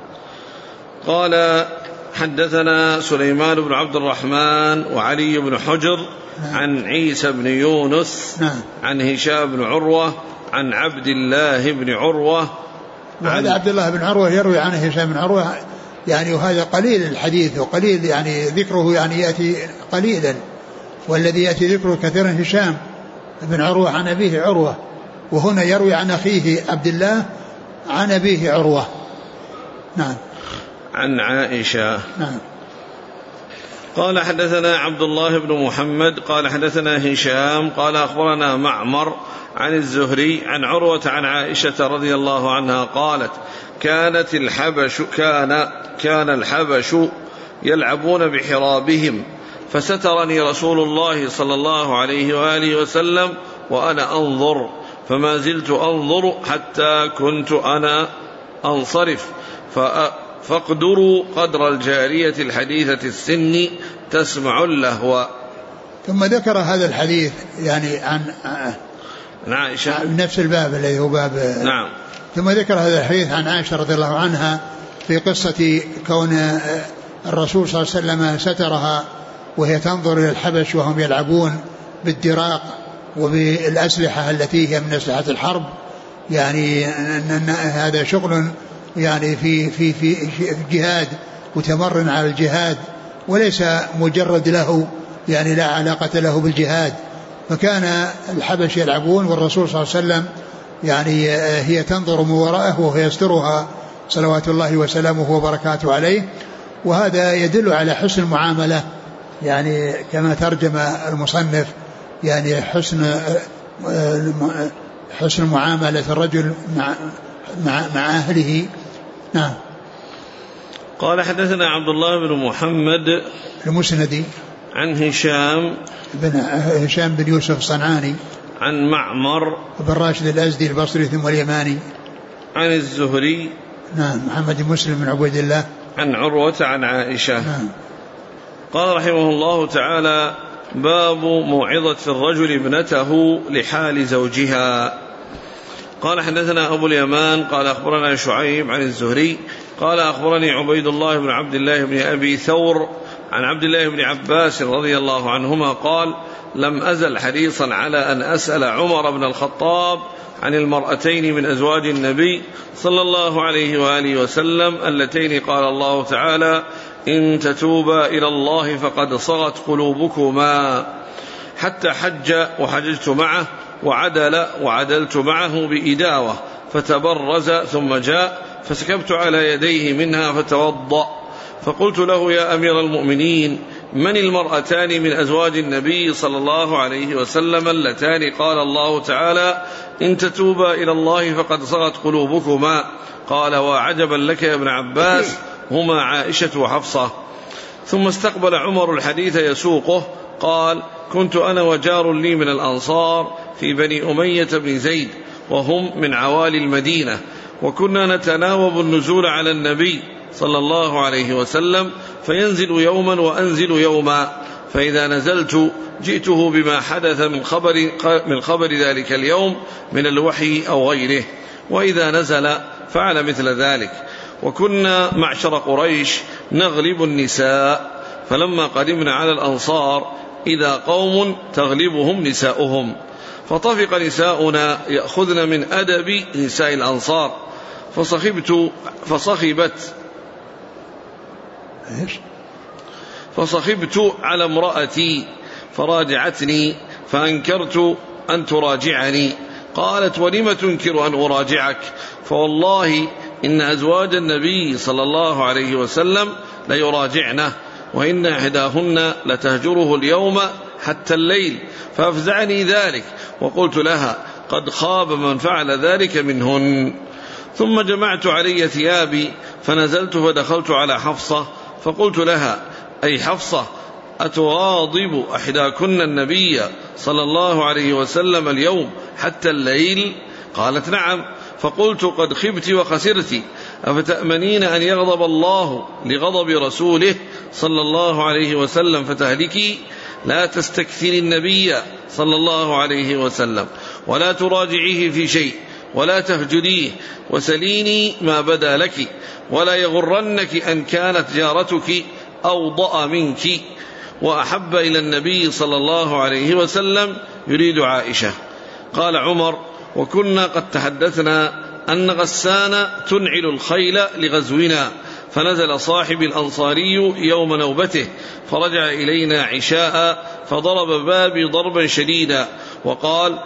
قال حدثنا سليمان بن عبد الرحمن وعلي بن حجر. نعم. عن عيسى بن يونس. نعم. عن هشام بن عروة عن عبد الله بن عروة. وهذا عبد الله بن عروة يروي عنه هشام بن عروة يعني، وهذا قليل الحديث وقليل يعني ذكره يعني يأتي قليلا، والذي يأتي ذكره كثيرا هشام بن عروة عن أبيه عروة، وهنا يروي عن أخيه عبد الله عن أبيه عروة. نعم. عن عائشة. نعم. قال حدثنا عبد الله بن محمد قال حدثنا هشام قال أخبرنا معمر عن الزهري عن عروة عن عائشة رضي الله عنها قالت كان الحبش يلعبون بحرابهم فسترني رسول الله صلى الله عليه وآله وسلم وأنا أنظر، فما زلت أنظر حتى كنت أنا أنصرف فاقدروا قدر الجارية الحديثة السن تسمع اللهو. ثم ذكر هذا الحديث يعني عن عائشة نفس الباب الذي هو باب. نعم. ثم ذكر هذا الحديث عن عائشة رضي الله عنها في قصة كون الرسول صلى الله عليه وسلم سترها وهي تنظر إلى الحبش وهم يلعبون بالدراق وبالأسلحة التي هي من أسلحة الحرب، يعني أن هذا شغل يعني في جهاد وتمرن على الجهاد، وليس مجرد له يعني لا علاقة له بالجهاد. فكان الحبش يلعبون والرسول صلى الله عليه وسلم يعني هي تنظر من وراءه وهو يسترها صلوات الله وسلامه وبركاته عليه. وهذا يدل على حسن المعاملة، يعني كما ترجم المصنف يعني حسن معاملة الرجل مع أهله. نعم. قال حدثنا عبد الله بن محمد المسندي عن هشام بن يوسف الصنعاني عن معمر بن راشد الأزدي البصري ثم اليماني عن الزهري. نعم. محمد بن مسلم بن عبيد الله عن عروة عن عائشة. نعم. قال رحمه الله تعالى باب موعظة الرجل ابنته لحال زوجها. قال حدثنا أبو اليمان قال أخبرنا شعيب عن الزهري قال أخبرني عبيد الله بن عبد الله بن أبي ثور عن عبد الله بن عباس رضي الله عنهما قال لم أزل حريصا على أن أسأل عمر بن الخطاب عن المرأتين من أزواج النبي صلى الله عليه وآله وسلم اللتين قال الله تعالى إن تتوبا إلى الله فقد صغت قلوبكما، حتى حج وحججت معه وعدل وعدلت معه بإداوة فتبرز ثم جاء فسكبت على يديه منها فتوضأ، فقلت له يا أمير المؤمنين من المرأتان من أزواج النبي صلى الله عليه وسلم اللتان قال الله تعالى إن تتوبا إلى الله فقد صغت قلوبكما؟ قال وعجبا لك يا ابن عباس هما عائشة وحفصة. ثم استقبل عمر الحديث يسوقه قال كنت أنا وجار لي من الأنصار في بني أمية بن زيد وهم من عوالي المدينة، وكنا نتناوب النزول على النبي صلى الله عليه وسلم فينزل يوما وأنزل يوما، فإذا نزلت جئته بما حدث من خبر ذلك اليوم من الوحي أو غيره، وإذا نزل فعل مثل ذلك. وكنا معشر قريش نغلب النساء، فلما قدمنا على الأنصار إذا قوم تغلبهم نساؤهم، فطفق نساؤنا يأخذن من أدب نساء الأنصار، فصخبت على امرأتي فراجعتني، فأنكرت أن تراجعني. قالت: ولم تنكر أن أراجعك؟ فوالله إن أزواج النبي صلى الله عليه وسلم ليراجعنه، وإن إحداهن لتهجره اليوم حتى الليل، فأفزعني ذلك، وقلت لها: قد خاب من فعل ذلك منهن. ثم جمعت علي ثيابي فنزلت فدخلت على حفصة، فقلت لها: أي حفصة، أتغاضب إحداكن النبي صلى الله عليه وسلم اليوم حتى الليل؟ قالت: نعم. فقلت: قد خبت وخسرت، أفتأمنين أن يغضب الله لغضب رسوله صلى الله عليه وسلم فتهلكي؟ لا تستكثري النبي صلى الله عليه وسلم، ولا تراجعيه في شيء، ولا تهجريه، وسليني ما بدا لك، ولا يغرنك أن كانت جارتك أوضأ منك وأحب إلى النبي صلى الله عليه وسلم، يريد عائشة. قال عمر: وكنا قد تحدثنا أن غسان تنعل الخيل لغزونا، فنزل صاحب الأنصاري يوم نوبته، فرجع إلينا عشاء، فضرب بابي ضربا شديدا، وقال: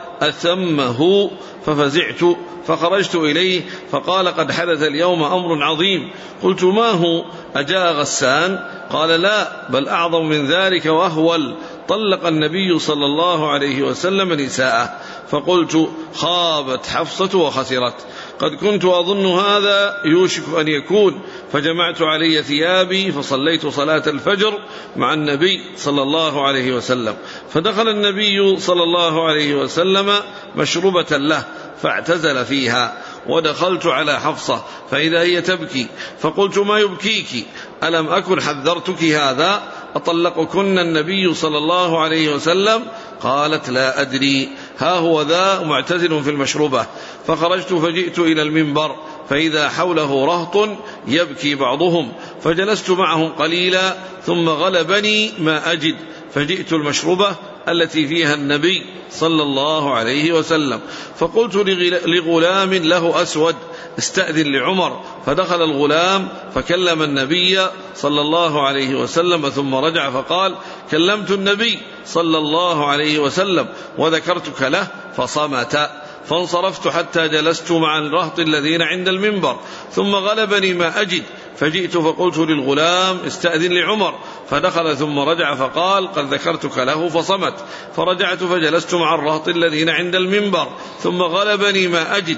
أثمه؟ ففزعت، فخرجت إليه، فقال: قد حدث اليوم أمر عظيم. قلت: ما هو؟ أجاء غسان؟ قال: لا، بل أعظم من ذلك وأهول، طلق النبي صلى الله عليه وسلم نساءه. فقلت: خابت حفصة وخسرت، قد كنت أظن هذا يوشك أن يكون، فجمعت علي ثيابي فصليت صلاة الفجر مع النبي صلى الله عليه وسلم، فدخل النبي صلى الله عليه وسلم مشروبة له فاعتزل فيها، ودخلت على حفصة فإذا هي تبكي، فقلت: ما يبكيك؟ ألم أكن حذرتك هذا؟ أطلقكن النبي صلى الله عليه وسلم؟ قالت: لا أدري، ها هو ذا معتزل في المشروبة. فخرجت فجئت إلى المنبر، فإذا حوله رهط يبكي بعضهم، فجلست معهم قليلا، ثم غلبني ما أجد، فجئت المشروبة التي فيها النبي صلى الله عليه وسلم، فقلت لغلام له أسود: استأذن لعمر. فدخل الغلام فكلم النبي صلى الله عليه وسلم، ثم رجع فقال: كلمت النبي صلى الله عليه وسلم وذكرتك له فصمت. فانصرفت حتى جلست مع الرهط الذين عند المنبر، ثم غلبني ما أجد، فجئت فقلت للغلام: استأذن لعمر. فدخل ثم رجع فقال: قد ذكرتك له فصمت. فرجعت فجلست مع الرهط الذين عند المنبر، ثم غلبني ما أجد،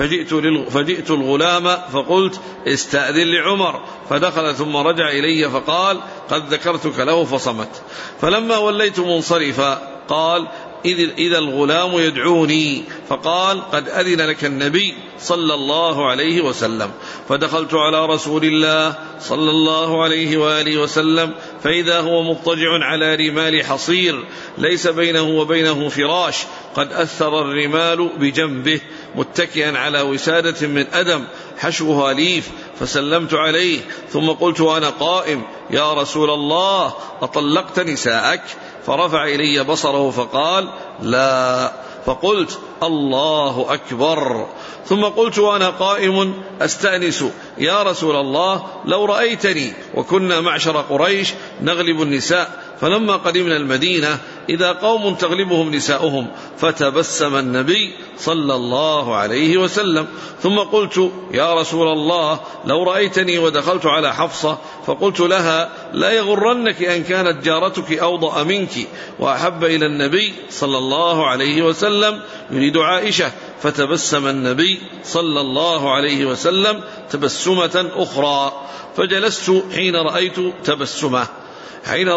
فجئت الغلام فقلت: استأذن لعمر. فدخل ثم رجع إلي فقال: قد ذكرتك له فصمت. فلما وليت منصرفا قال: إذا الغلام يدعوني، فقال: قد أذن لك النبي صلى الله عليه وسلم. فدخلت على رسول الله صلى الله عليه وآله وسلم، فإذا هو مضطجع على رمال حصير ليس بينه وبينه فراش، قد أثر الرمال بجنبه، متكئا على وسادة من أدم حشوها ليف. فسلمت عليه، ثم قلت وأنا قائم: يا رسول الله، أطلقت نساءك؟ فرفع إلي بصره فقال: لا. فقلت: الله أكبر. ثم قلت وأنا قائم أستأنس: يا رسول الله، لو رأيتني وكنا معشر قريش نغلب النساء، فلما قدمنا المدينة إذا قوم تغلبهم نساؤهم، فتبسم النبي صلى الله عليه وسلم. ثم قلت: يا رسول الله، لو رأيتني ودخلت على حفصة فقلت لها: لا يغرنك أن كانت جارتك أوضأ منك وأحب إلى النبي صلى الله عليه وسلم، يريد عائشة. فتبسم النبي صلى الله عليه وسلم تبسمة أخرى، فجلست حين رأيت تبسمه، حين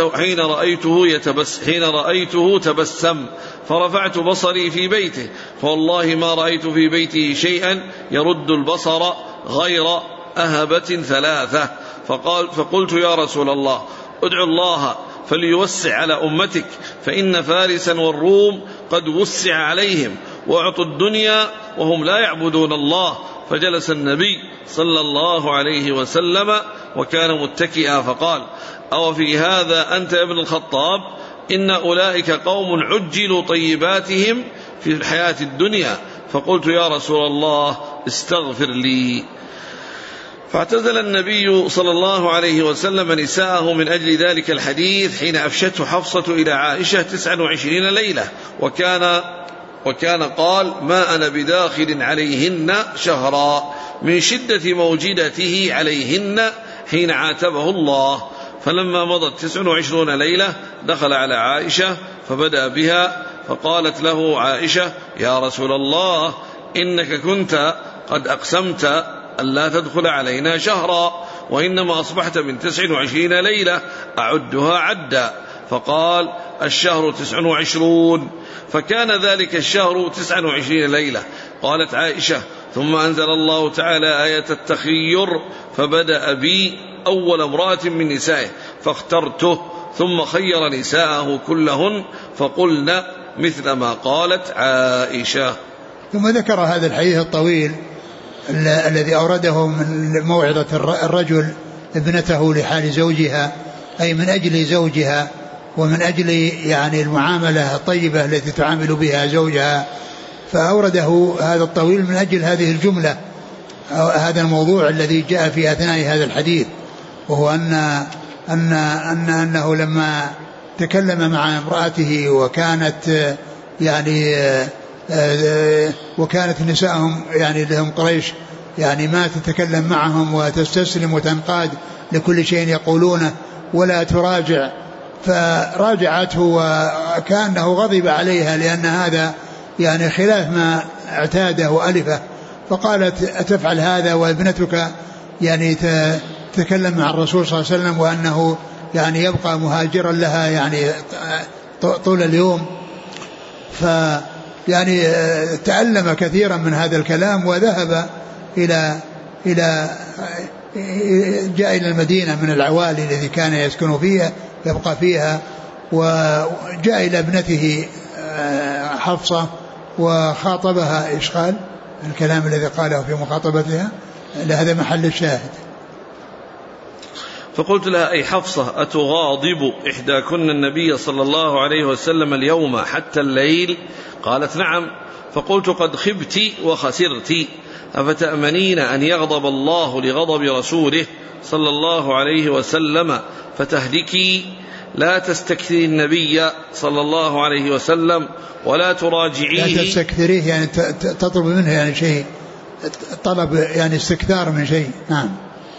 رأيته تبسم، فرفعت بصري في بيته، فوالله ما رأيت في بيته شيئا يرد البصر غير أهبة ثلاثة. فقلت: يا رسول الله، ادعو الله فليوسع على أمتك، فإن فارسا والروم قد وسع عليهم وأعطوا الدنيا وهم لا يعبدون الله. فجلس النبي صلى الله عليه وسلم وكان متكئا فقال: أو في هذا أنت يا ابن الخطاب؟ إن أولئك قوم عجلوا طيباتهم في الحياة الدنيا. فقلت: يا رسول الله استغفر لي. فاعتزل النبي صلى الله عليه وسلم نساءه من أجل ذلك الحديث حين أفشته حفصة إلى عائشة 29 ليلة، وكان قال: ما أنا بداخل عليهن شهرا، من شدة موجدته عليهن حين عاتبه الله. فلما مضت 29 ليلة دخل على عائشة فبدأ بها، فقالت له عائشة: يا رسول الله، إنك كنت قد أقسمت ألا تدخل علينا شهرا، وإنما أصبحت من 29 ليلة أعدها عدا. فقال: الشهر 29. فكان ذلك الشهر 29 ليلة. قالت عائشة: ثم أنزل الله تعالى آية التخير، فبدأ بي أول امرأة من نسائه فاخترته، ثم خير نساءه كلهن فقلن مثل ما قالت عائشة. ثم ذكر هذا الحديث الطويل الذي أورده من موعظة الرجل ابنته لحال زوجها، أي من أجل زوجها ومن أجل يعني المعاملة الطيبة التي تعامل بها زوجها، فأورده هذا الطويل من أجل هذه الجملة أو هذا الموضوع الذي جاء في أثناء هذا الحديث، وهو أنه لما تكلم مع امرأته وكانت نساءهم يعني لهم قريش يعني ما تتكلم معهم وتستسلم وتنقاد لكل شيء يقولونه ولا تراجع، فراجعته وكأنه غضب عليها لأن هذا يعني خلاف ما اعتاده وألفه، فقالت: أتفعل هذا وابنتك يعني تتكلم مع الرسول صلى الله عليه وسلم وأنه يعني يبقى مهاجرا لها يعني طول اليوم؟ يعني تألم كثيرا من هذا الكلام وذهب جاء إلى المدينة من العوالي الذي كان يسكن فيها يبقى فيها، وجاء إلى ابنته حفصة وخاطبها. إيش قال الكلام الذي قاله في مخاطبتها؟ لهذا محل الشاهد. فقلت لها: أي حفصة، أتغاضب إحداكن النبي صلى الله عليه وسلم اليوم حتى الليل؟ قالت: نعم. فقلت: قد خبت وخسرت، أفتأمنين أن يغضب الله لغضب رسوله صلى الله عليه وسلم فتهلكي؟ لا تستكثري النبي صلى الله عليه وسلم ولا تراجعيه. لا تستكثريه يعني تطلب منه يعني شيء، طلب يعني استكثار من شيء. نعم.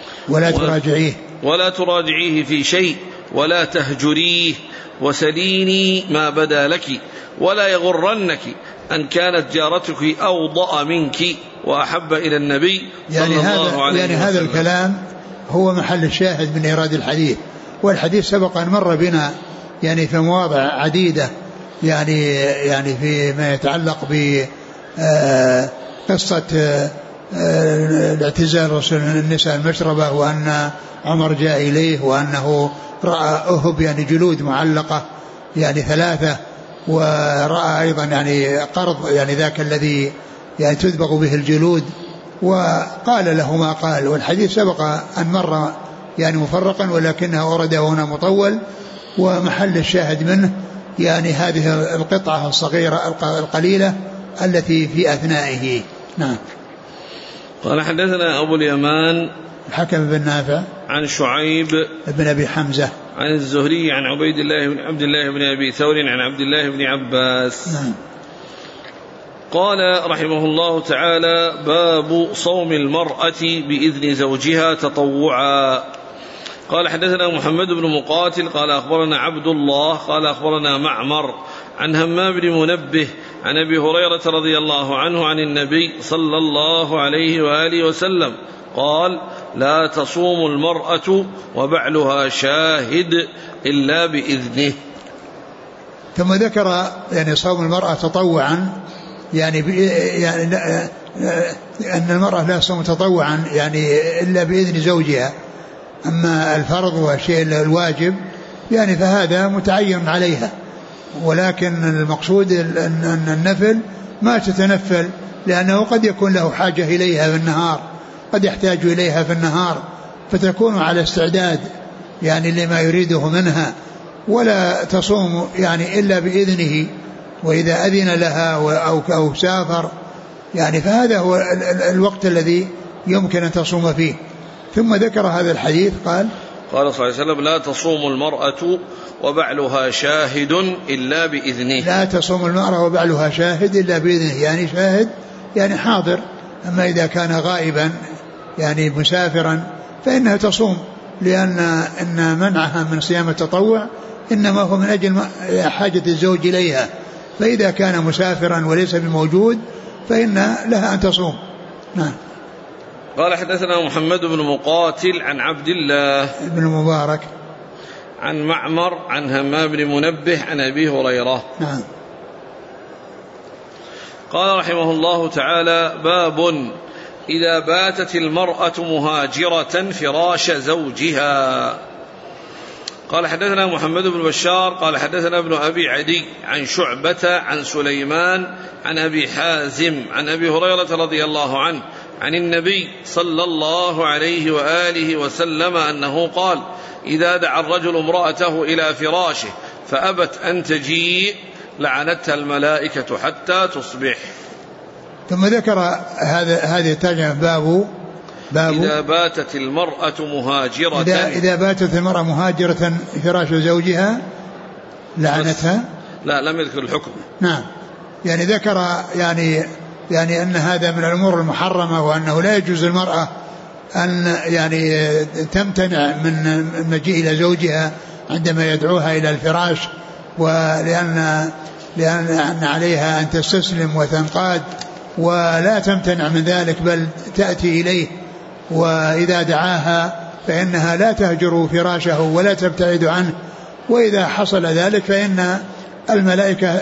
ولا تراجعيه في شيء ولا تهجريه، وسليني ما بدا لك، ولا يغرنك أن كانت جارتك أوضأ منك وأحب إلى النبي صلى الله عليه وسلم. هذا الكلام هو محل الشاهد من إيراد الحديث، والحديث سبق أن مر بنا يعني في مواضع عديدة يعني فيما يتعلق بقصة الاعتزال رسول النساء المشربة، وأن عمر جاء إليه وأنه رأى أهب يعني جلود معلقة يعني 3، ورأى أيضا يعني قرض يعني ذاك الذي يعني تدبغ به الجلود، وقال له ما قال. والحديث سبق أن مر يعني مفرقا، ولكنه ورده هنا مطول، ومحل الشاهد منه يعني هذه القطعة الصغيرة القليلة التي في أثنائه. نعم. قال: حدثنا أبو اليمان الحكم بن نافع عن شعيب بن أبي حمزة عن الزهري عن عبيد الله بن عبد الله بن أبي ثور عن عبد الله بن عباس. نعم. قال رحمه الله تعالى: باب صوم المرأة بإذن زوجها تطوعا. قال: حدثنا محمد بن مقاتل قال أخبرنا عبد الله قال أخبرنا معمر عن همام بن منبه عن أبي هريرة رضي الله عنه عن النبي صلى الله عليه وآله وسلم قال: لا تصوم المرأة وبعلها شاهد إلا بإذنه. ثم ذكر يعني صوم المرأة تطوعا، يعني أن المرأة لا تصوم تطوعا يعني إلا بإذن زوجها. أما الفرض والشيء الواجب يعني فهذا متعين عليها. ولكن المقصود أن النفل ما تتنفل، لأنه قد يكون له حاجة إليها في النهار، قد يحتاج إليها في النهار، فتكون على استعداد يعني لما يريده منها، ولا تصوم يعني إلا بإذنه، وإذا أذن لها أو سافر يعني فهذا هو الوقت الذي يمكن أن تصوم فيه. ثم ذكر هذا الحديث قال صلى الله عليه وسلم: لا تصوم المرأة وبعلها شاهد إلا بإذنه. لا تصوم المرأة وبعلها شاهد إلا بإذنه، يعني شاهد يعني حاضر. أما إذا كان غائبا يعني مسافرا فإنها تصوم، لأن منعها من صيام التطوع إنما هو من أجل حاجة الزوج إليها، فإذا كان مسافرا وليس بموجود فإن لها أن تصوم. نعم. قال: حدثنا محمد بن مقاتل عن عبد الله بن المبارك عن معمر عن همام بن منبه عن أبي هريرة. نعم. قال رحمه الله تعالى: باب إذا باتت المرأة مهاجرة فراش زوجها. قال: حدثنا محمد بن بشار قال: حدثنا ابن أبي عدي عن شعبة عن سليمان عن أبي حازم عن أبي هريرة رضي الله عنه عن النبي صلى الله عليه وآله وسلم أنه قال: إذا دعا الرجل امرأته إلى فراشه فأبت أن تجيء لعنتها الملائكة حتى تصبح. ثم ذكر هذه الترجمة: باب إذا باتت المرأة مهاجرة، إذا باتت المرأة مهاجرة فراش زوجها لعنتها. لا، لم يذكر الحكم. نعم، يعني ذكر يعني أن هذا من الأمور المحرمة، وأنه لا يجوز المرأة أن يعني تمتنع من المجيء إلى زوجها عندما يدعوها إلى الفراش، لأن عليها أن تستسلم وتنقاد ولا تمتنع من ذلك، بل تأتي إليه، وإذا دعاها فإنها لا تهجر فراشه ولا تبتعد عنه، وإذا حصل ذلك فإن الملائكة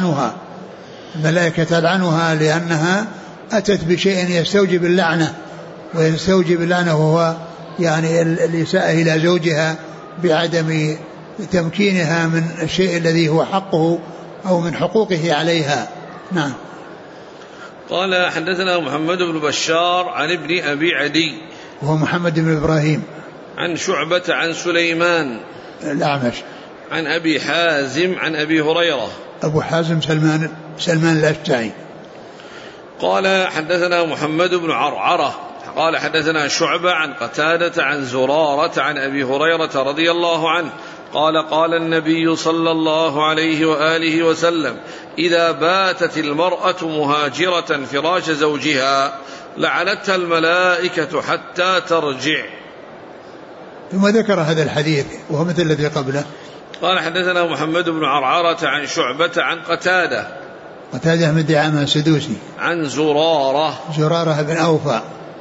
تلعنها لأنها أتت بشيء يستوجب اللعنة، ويستوجب اللعنة وهو يعني الإساءة إلى زوجها بعدم تمكينها من الشيء الذي هو حقه أو من حقوقه عليها. نعم. قال: حدثنا محمد بن بشار عن ابن أبي عدي وهو محمد بن إبراهيم عن شعبة عن سليمان الأعمش عن أبي حازم عن أبي هريرة. أبو حازم سلمان الأشجعي. قال: حدثنا محمد بن عرعرة قال: حدثنا شعبة عن قتادة عن زرارة عن أبي هريرة رضي الله عنه قال: قال النبي صلى الله عليه وآله وسلم: إذا باتت المرأة مهاجرة فراش زوجها لعنتها الملائكة حتى ترجع. ثم ذكر هذا الحديث وهو مثل الذي قبله. قال: حدثنا محمد بن عرعرة عن شعبة عن قتادة من دعامة السدوسي عن زرارة بن أوفى.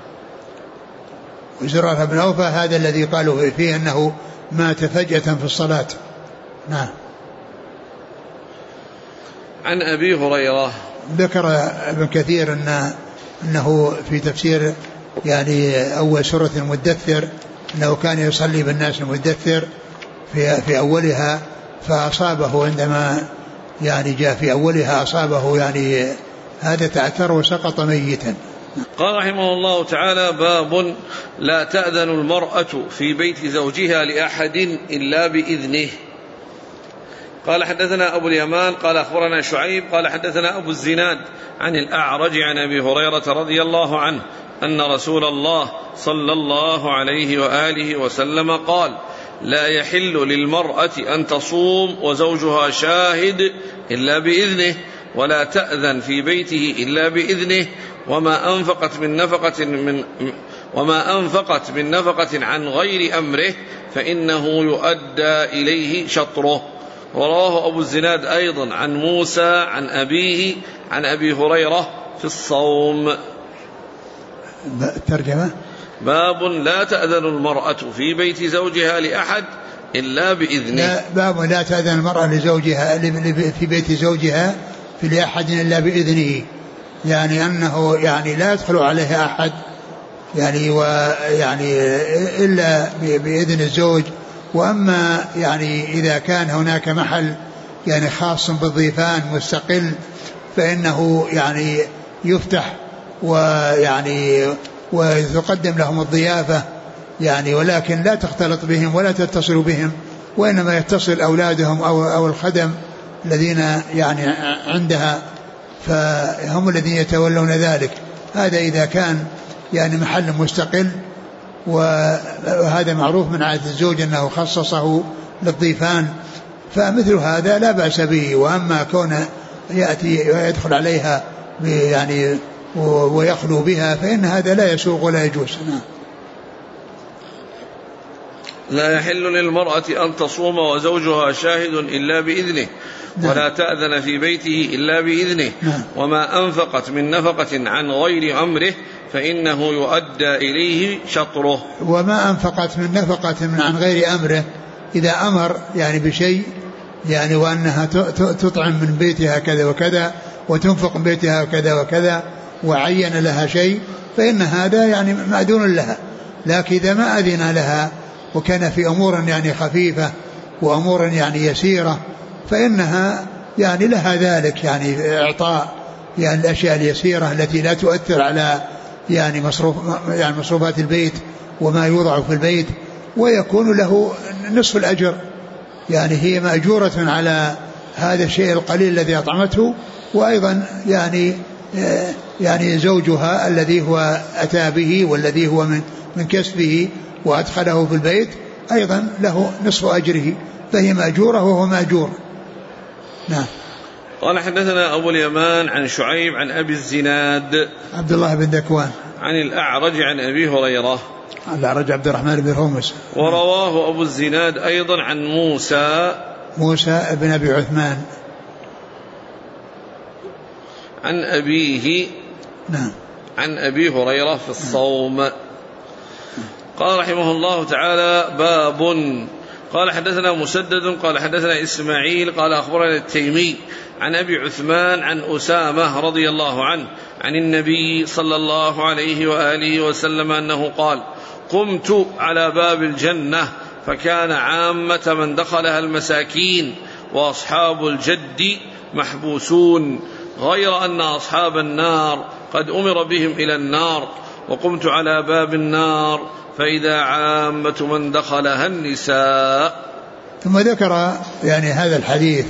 وزرارة بن أوفى هذا الذي قالوا فيه أنه مات فجأة في الصلاة. نعم. عن أبي هريرة. ذكر ابن كثير أنه في تفسير يعني أول سورة المدثر أنه كان يصلي بالناس المدثر في أولها، فأصابه عندما يعني جاء في أولها أصابه يعني هذا تعثر وسقط ميتا. قال رحمه الله تعالى: باب لا تأذن المرأة في بيت زوجها لأحد إلا بإذنه. قال: حدثنا أبو اليمان قال: أخبرنا شعيب قال: حدثنا أبو الزناد عن الأعرج عن أبي هريرة رضي الله عنه أن رسول الله صلى الله عليه وآله وسلم قال: لا يحل للمرأة أن تصوم وزوجها شاهد إلا بإذنه، ولا تأذن في بيته إلا بإذنه، وما أنفقت من نفقة عن غير أمره فإنه يؤدى إليه شطره. رواه أبو الزناد أيضا عن موسى عن أبيه عن أبي هريرة في الصوم. ترجمة: باب لا تأذن المرأة في بيت زوجها لأحد إلا بإذنه. باب لا تأذن المرأة لزوجها في بيت زوجها في لأحد إلا بإذنه، يعني أنه يعني لا يدخل عليها أحد يعني ويعني إلا بإذن الزوج، وأما يعني إذا كان هناك محل يعني خاص بالضيفان مستقل فإنه يعني يفتح ويعني وتقدم لهم الضيافة يعني، ولكن لا تختلط بهم ولا تتصل بهم، وإنما يتصل أولادهم أو الخدم الذين يعني عندها، فهم الذين يتولون ذلك. هذا إذا كان يعني محل مستقل، وهذا معروف من عادة الزوج أنه خصصه للضيفان، فمثل هذا لا بأس به. وأما كونه يأتي ويدخل عليها يعني ويخلو بها فإن هذا لا يسوغ ولا يجوز. لا يحل للمرأة أن تصوم وزوجها شاهد إلا بإذنه، ولا تأذن في بيته إلا بإذنه، وما أنفقت من نفقة عن غير أمره فإنه يؤدى إليه شطره. وما أنفقت من نفقة عن غير أمره، إذا أمر يعني بشيء يعني وأنها تطعم من بيتها كذا وكذا وتنفق من بيتها كذا وكذا وعين لها شيء فإن هذا يعني مأذون لها. لكن إذا ما أذن لها وكان في أمور يعني خفيفة وأمور يعني يسيرة فإنها يعني لها ذلك، يعني إعطاء يعني الأشياء اليسيرة التي لا تؤثر على يعني مصروفات البيت وما يوضع في البيت، ويكون له نصف الأجر، يعني هي مأجورة على هذا الشيء القليل الذي أطعمته، وأيضا يعني زوجها الذي هو أتى به والذي هو من كسبه وأدخله في البيت أيضا له نصف أجره، فهي مأجورة وهو مأجور. نعم. قال حدثنا أبو اليمان عن شعيب عن أبي الزناد عبد الله بن ذكوان عن الأعرج عن أبي هريرة. الأعرج عبد الرحمن بن هرمز. ورواه أبو الزناد أيضا عن موسى بن أبي عثمان عن أبيه. نعم. عن أبي هريرة في الصوم. قال رحمه الله تعالى: باب. قال حدثنا مسدد قال حدثنا إسماعيل قال أخبرنا التيمي عن أبي عثمان عن أسامة رضي الله عنه عن النبي صلى الله عليه وآله وسلم أنه قال: قمت على باب الجنة فكان عامة من دخلها المساكين وأصحاب الجد محبوسون، غير أن أصحاب النار قد أمر بهم إلى النار، وقمت على باب النار فإذا عامة من دخلها النساء. ثم ذكر يعني هذا الحديث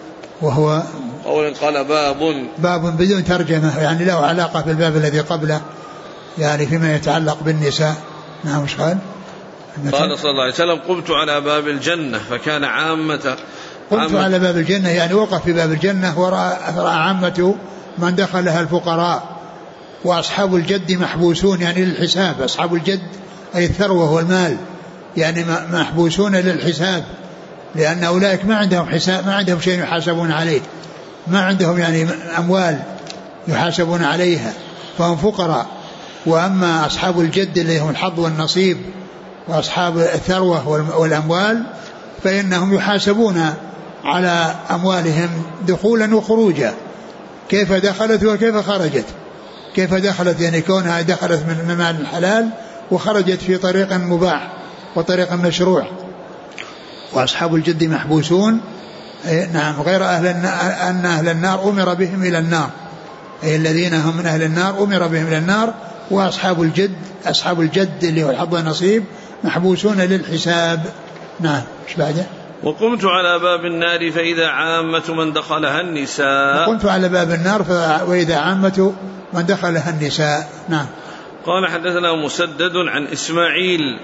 وهو قال باب بدون ترجمة، يعني له علاقة بالباب الذي قبله يعني فيما يتعلق بالنساء. نعم. مش قال صلى الله عليه وسلم: قمت على باب الجنة فكان عامة. قمت على باب الجنة يعني وقف في باب الجنة ورأى عامة من دخلها الفقراء، وأصحاب الجد محبوسون يعني للحساب. أصحاب الجد أي الثروة والمال، يعني محبوسون للحساب، لأن أولئك ما عندهم حساب، ما عندهم شيء يحاسبون عليه، ما عندهم يعني أموال يحاسبون عليها، فهم فقراء. وأما أصحاب الجد اللي هم الحظ والنصيب وأصحاب الثروة والأموال فإنهم يحاسبون على أموالهم دخولا وخروجا، كيف دخلت وكيف خرجت. كيف دخلت يعني كونها دخلت من مال الحلال وخرجت في طريق مباح وطريق مشروع. وأصحاب الجد محبوسون. نعم. غير أن أهل النار أمر بهم إلى النار، أي الذين هم من أهل النار أمر بهم إلى النار. وأصحاب الجد اللي هو الحظ والنصيب محبوسون للحساب. نعم. ايش بعده؟ وقمت على باب النار فإذا عامة من دخلها النساء. وقمت على باب النار وإذا عامة من دخلها النساء. نعم. قال حدثنا مسدد عن إسماعيل.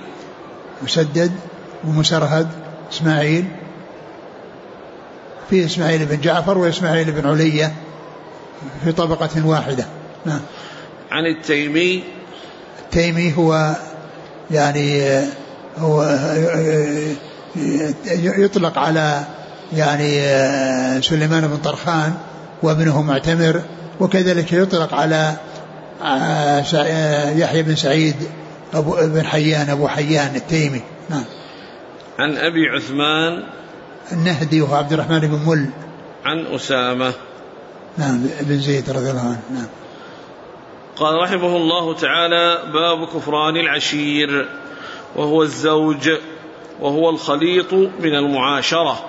مسدد ومسرهد. إسماعيل في إسماعيل بن جعفر وإسماعيل بن علية في طبقة واحدة. نعم. عن التيمي. التيمي هو يعني هو يطلق على يعني سليمان بن طرخان وابنه معتمر، وكذلك يطلق على يحيى بن سعيد بن حيان أبو حيان التيمي. نعم. عن أبي عثمان النهدي وهو عبد الرحمن بن مل. عن أسامة. نعم. بن زيد رضي الله عنه. نعم. قال رحمه الله تعالى: باب كفران العشير وهو الزوج. وهو الخليط من المعاشرة.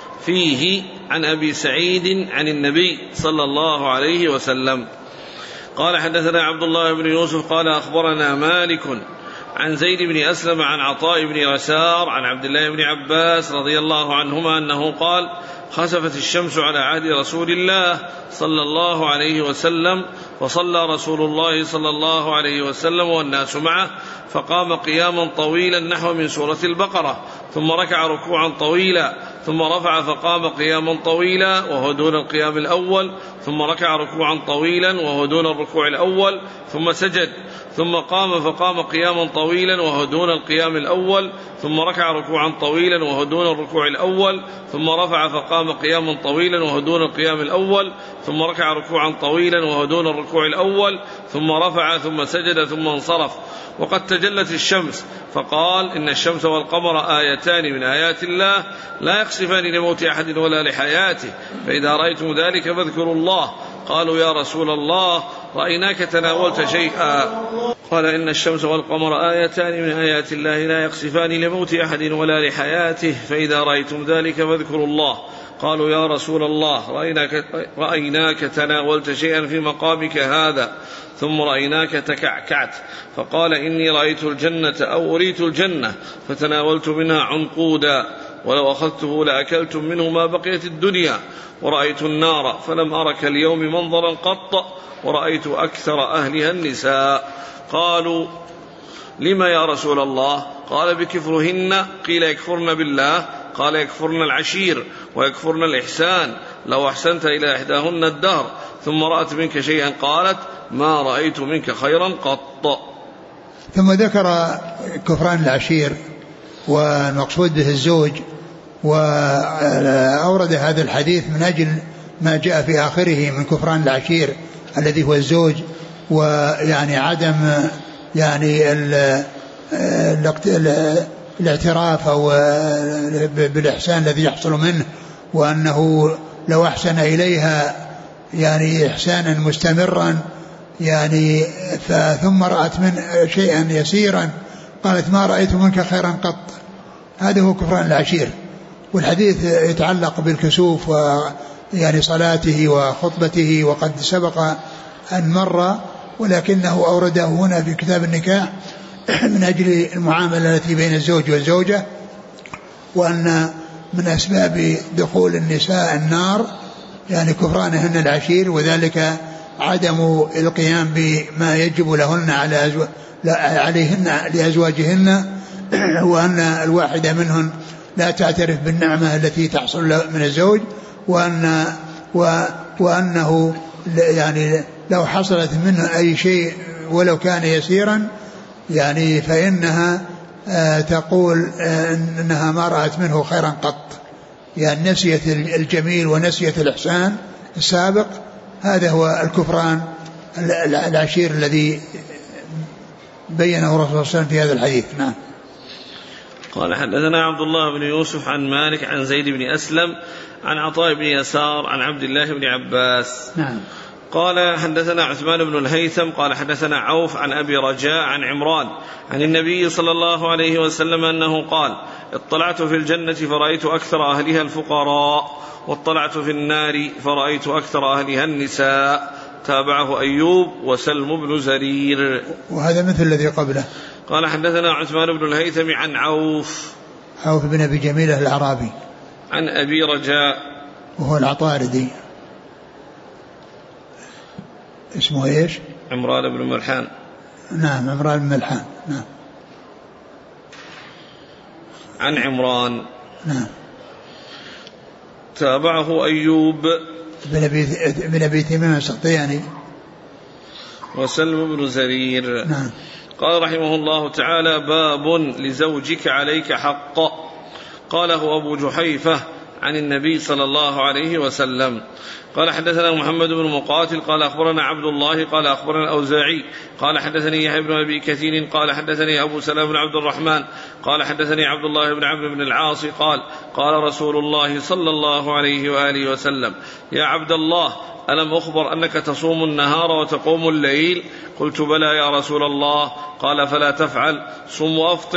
فيه عن أبي سعيد عن النبي صلى الله عليه وسلم. قال حدثنا عبد الله بن يوسف قال أخبرنا مالك عن زيد بن أسلم عن عطاء بن يسار عن عبد الله بن عباس رضي الله عنهما أنه قال خسفت الشمس على عهد رسول الله صلى الله عليه وسلم وصلى رسول الله صلى الله عليه وسلم والناس معه فقام قياما طويلا نحو من سورة البقرة ثم ركع ركوعا طويلا ثم رفع فقام قياما طويلا وهو دون القيام الأول ثم ركع ركوعا طويلا وهو دون الركوع الأول ثم سجد ثم قام فقام قياما طويلا وهو دون القيام الأول ثم ركع ركوعا طويلا وهو دون الركوع الأول ثم رفع فقام قياما طويلا وهو دون القيام الأول ثم ركع ركوعا طويلا وهو دون الركوع الأول ثم رفع ثم سجد ثم انصرف. وقد تجلت الشمس فقال إن الشمس والقمر آيتان من آيات الله لا يخسفان لموت أحد ولا لحياته فإذا رأيتم ذلك فاذكروا الله. قالوا يا رسول الله رأيناك تناولت شيئا. قال إن الشمس والقمر آيتان من آيات الله لا يخسفان لموت أحد ولا لحياته فإذا رأيتم ذلك فاذكروا الله. قالوا يا رسول الله رأيناك تناولت شيئا في مقامك هذا ثم رأيناك تكعكعت. فقال إني رأيت الجنة أو أريت الجنة فتناولت منها عنقودا ولو أخذته لأكلتم منه ما بقيت الدنيا ورأيت النار فلم أرك اليوم منظرا قط ورأيت أكثر أهلها النساء. قالوا لما يا رسول الله؟ قال بكفرهن. قيل يكفرن بالله؟ قال يكفرن العشير ويكفرن الإحسان. لو أحسنت إلى إحداهن الدهر ثم رأت منك شيئا قالت ما رأيت منك خيرا قط. ثم ذكر كفران العشير والمقصود به الزوج وأورد هذا الحديث من أجل ما جاء في آخره من كفران العشير الذي هو الزوج ويعني عدم يعني الاعتراف أو بالإحسان الذي يحصل منه وأنه لو أحسن إليها يعني إحسانا مستمرا يعني ثم رأت من شيئا يسيرا قالت ما رأيت منك خيرا قط. هذا هو كفران العشير. والحديث يتعلق بالكسوف ويعني صلاته وخطبته وقد سبق أن مر ولكنه أورده هنا في كتاب النكاح من أجل المعاملة التي بين الزوج والزوجة وأن من أسباب دخول النساء النار يعني كفرانهن العشير وذلك عدم القيام بما يجب لهن عليهن لأزواجهن وأن الواحدة منهن لا تعترف بالنعمة التي تحصل من الزوج وأنه يعني لو حصلت منه أي شيء ولو كان يسيرا يعني فإنها تقول إنها ما رأت منه خيرا قط يعني نسيت الجميل ونسيت الإحسان السابق. هذا هو الكفران العشير الذي بينه الرسول صلى الله عليه وسلم في هذا الحديث. نعم. قال حدثنا عبد الله بن يوسف عن مالك عن زيد بن أسلم عن عطاء بن يسار عن عبد الله بن عباس. نعم. قال حدثنا عثمان بن الهيثم قال حدثنا عوف عن أبي رجاء عن عمران عن النبي صلى الله عليه وسلم أنه قال اطلعت في الجنة فرأيت أكثر أهلها الفقراء واطلعت في النار فرأيت أكثر أهلها النساء. تابعه أيوب وسلم بن زرير. وهذا مثل الذي قبله. قال حدثنا عثمان بن الهيثم عن عوف بن أبي جميلة الأعرابي عن أبي رجاء وهو العطاردي اسمه إيش؟ عمران بن ملحان. نعم عمران بن ملحان. نعم. عن عمران. نعم. تابعه أيوب بن أبي تميم السختياني وسلم بن زرير. نعم. قال رحمه الله تعالى باب لزوجك عليك حق. قاله أبو جحيفة عن النبي صلى الله عليه وسلم. قال حدثنا محمد بن مقاتل قال أخبرنا عبد الله قال أخبرنا الأوزاعي قال حدثني يحيى بن أبي كثير قال حدثني أبو سلام بن عبد الرحمن قال حدثني عبد الله بن عمرو بن العاص قال رسول الله صلى الله عليه وآله وسلم يا عبد الله ألم أخبر أنك تصوم النهار وتقوم الليل؟ قلت بلى يا رسول الله. قال فلا تفعل، صم وأفطر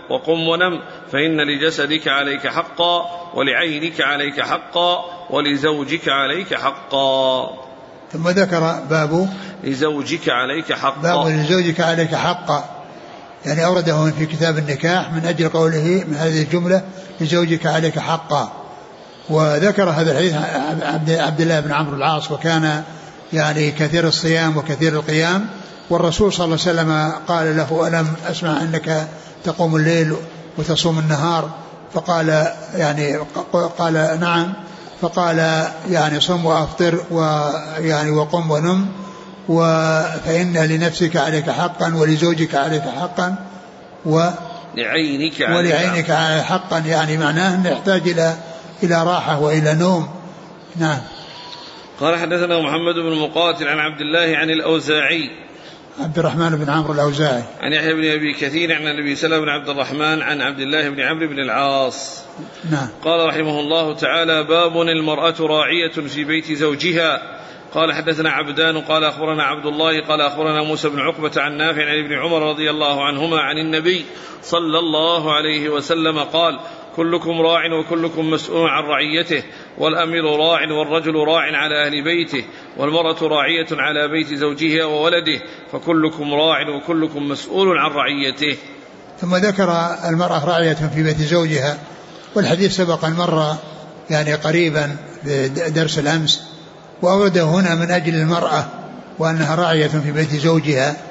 وقم ونم، فإن لجسدك عليك حقا، ولعينك عليك حقا، ولزوجك عليك حقا. ثم ذكر باب لزوجك عليك حقا، باب لزوجك عليك حقا، يعني أورده في كتاب النكاح من أجل قوله من هذه الجملة لزوجك عليك حقا. وذكر هذا الحديث عبد الله بن عمرو العاص، وكان يعني كثير الصيام وكثير القيام، والرسول صلى الله عليه وسلم قال له ألم أسمع أنك تقوم الليل وتصوم النهار؟ فقال يعني قال نعم. فقال يعني صم وأفطر ويعني وقم ونم، فإن لنفسك عليك حقا ولزوجك عليك حقا ولعينك عليك حقا، يعني معناه أنه يحتاج إلى راحة وإلى نوم. نعم. قال حدثنا محمد بن مقاتل عن عبد الله عن الأوزاعي عبد الرحمن بن عمرو الأوزاعي عن يحيى بن أبي كثير عن النبي سلمة بن عبد الرحمن عن عبد الله بن عمرو بن العاص. نعم. قال رحمه الله تعالى: باب المرأة راعية في بيت زوجها. قال حدثنا عبدان قال أخبرنا عبد الله قال أخبرنا موسى بن عقبة عن نافع عن ابن عمر رضي الله عنهما عن النبي صلى الله عليه وسلم قال: كلكم راع وكلكم مسؤول عن رعيته، والأمير راع والرجل راع على أهل بيته، والمرأة راعية على بيت زوجها وولده، فكلكم راع وكلكم مسؤول عن رعيته. ثم ذكر المرأة راعية في بيت زوجها، والحديث سبق مرة يعني قريبا في درس الأمس، وأورده هنا من أجل المرأة وأنها راعية في بيت زوجها،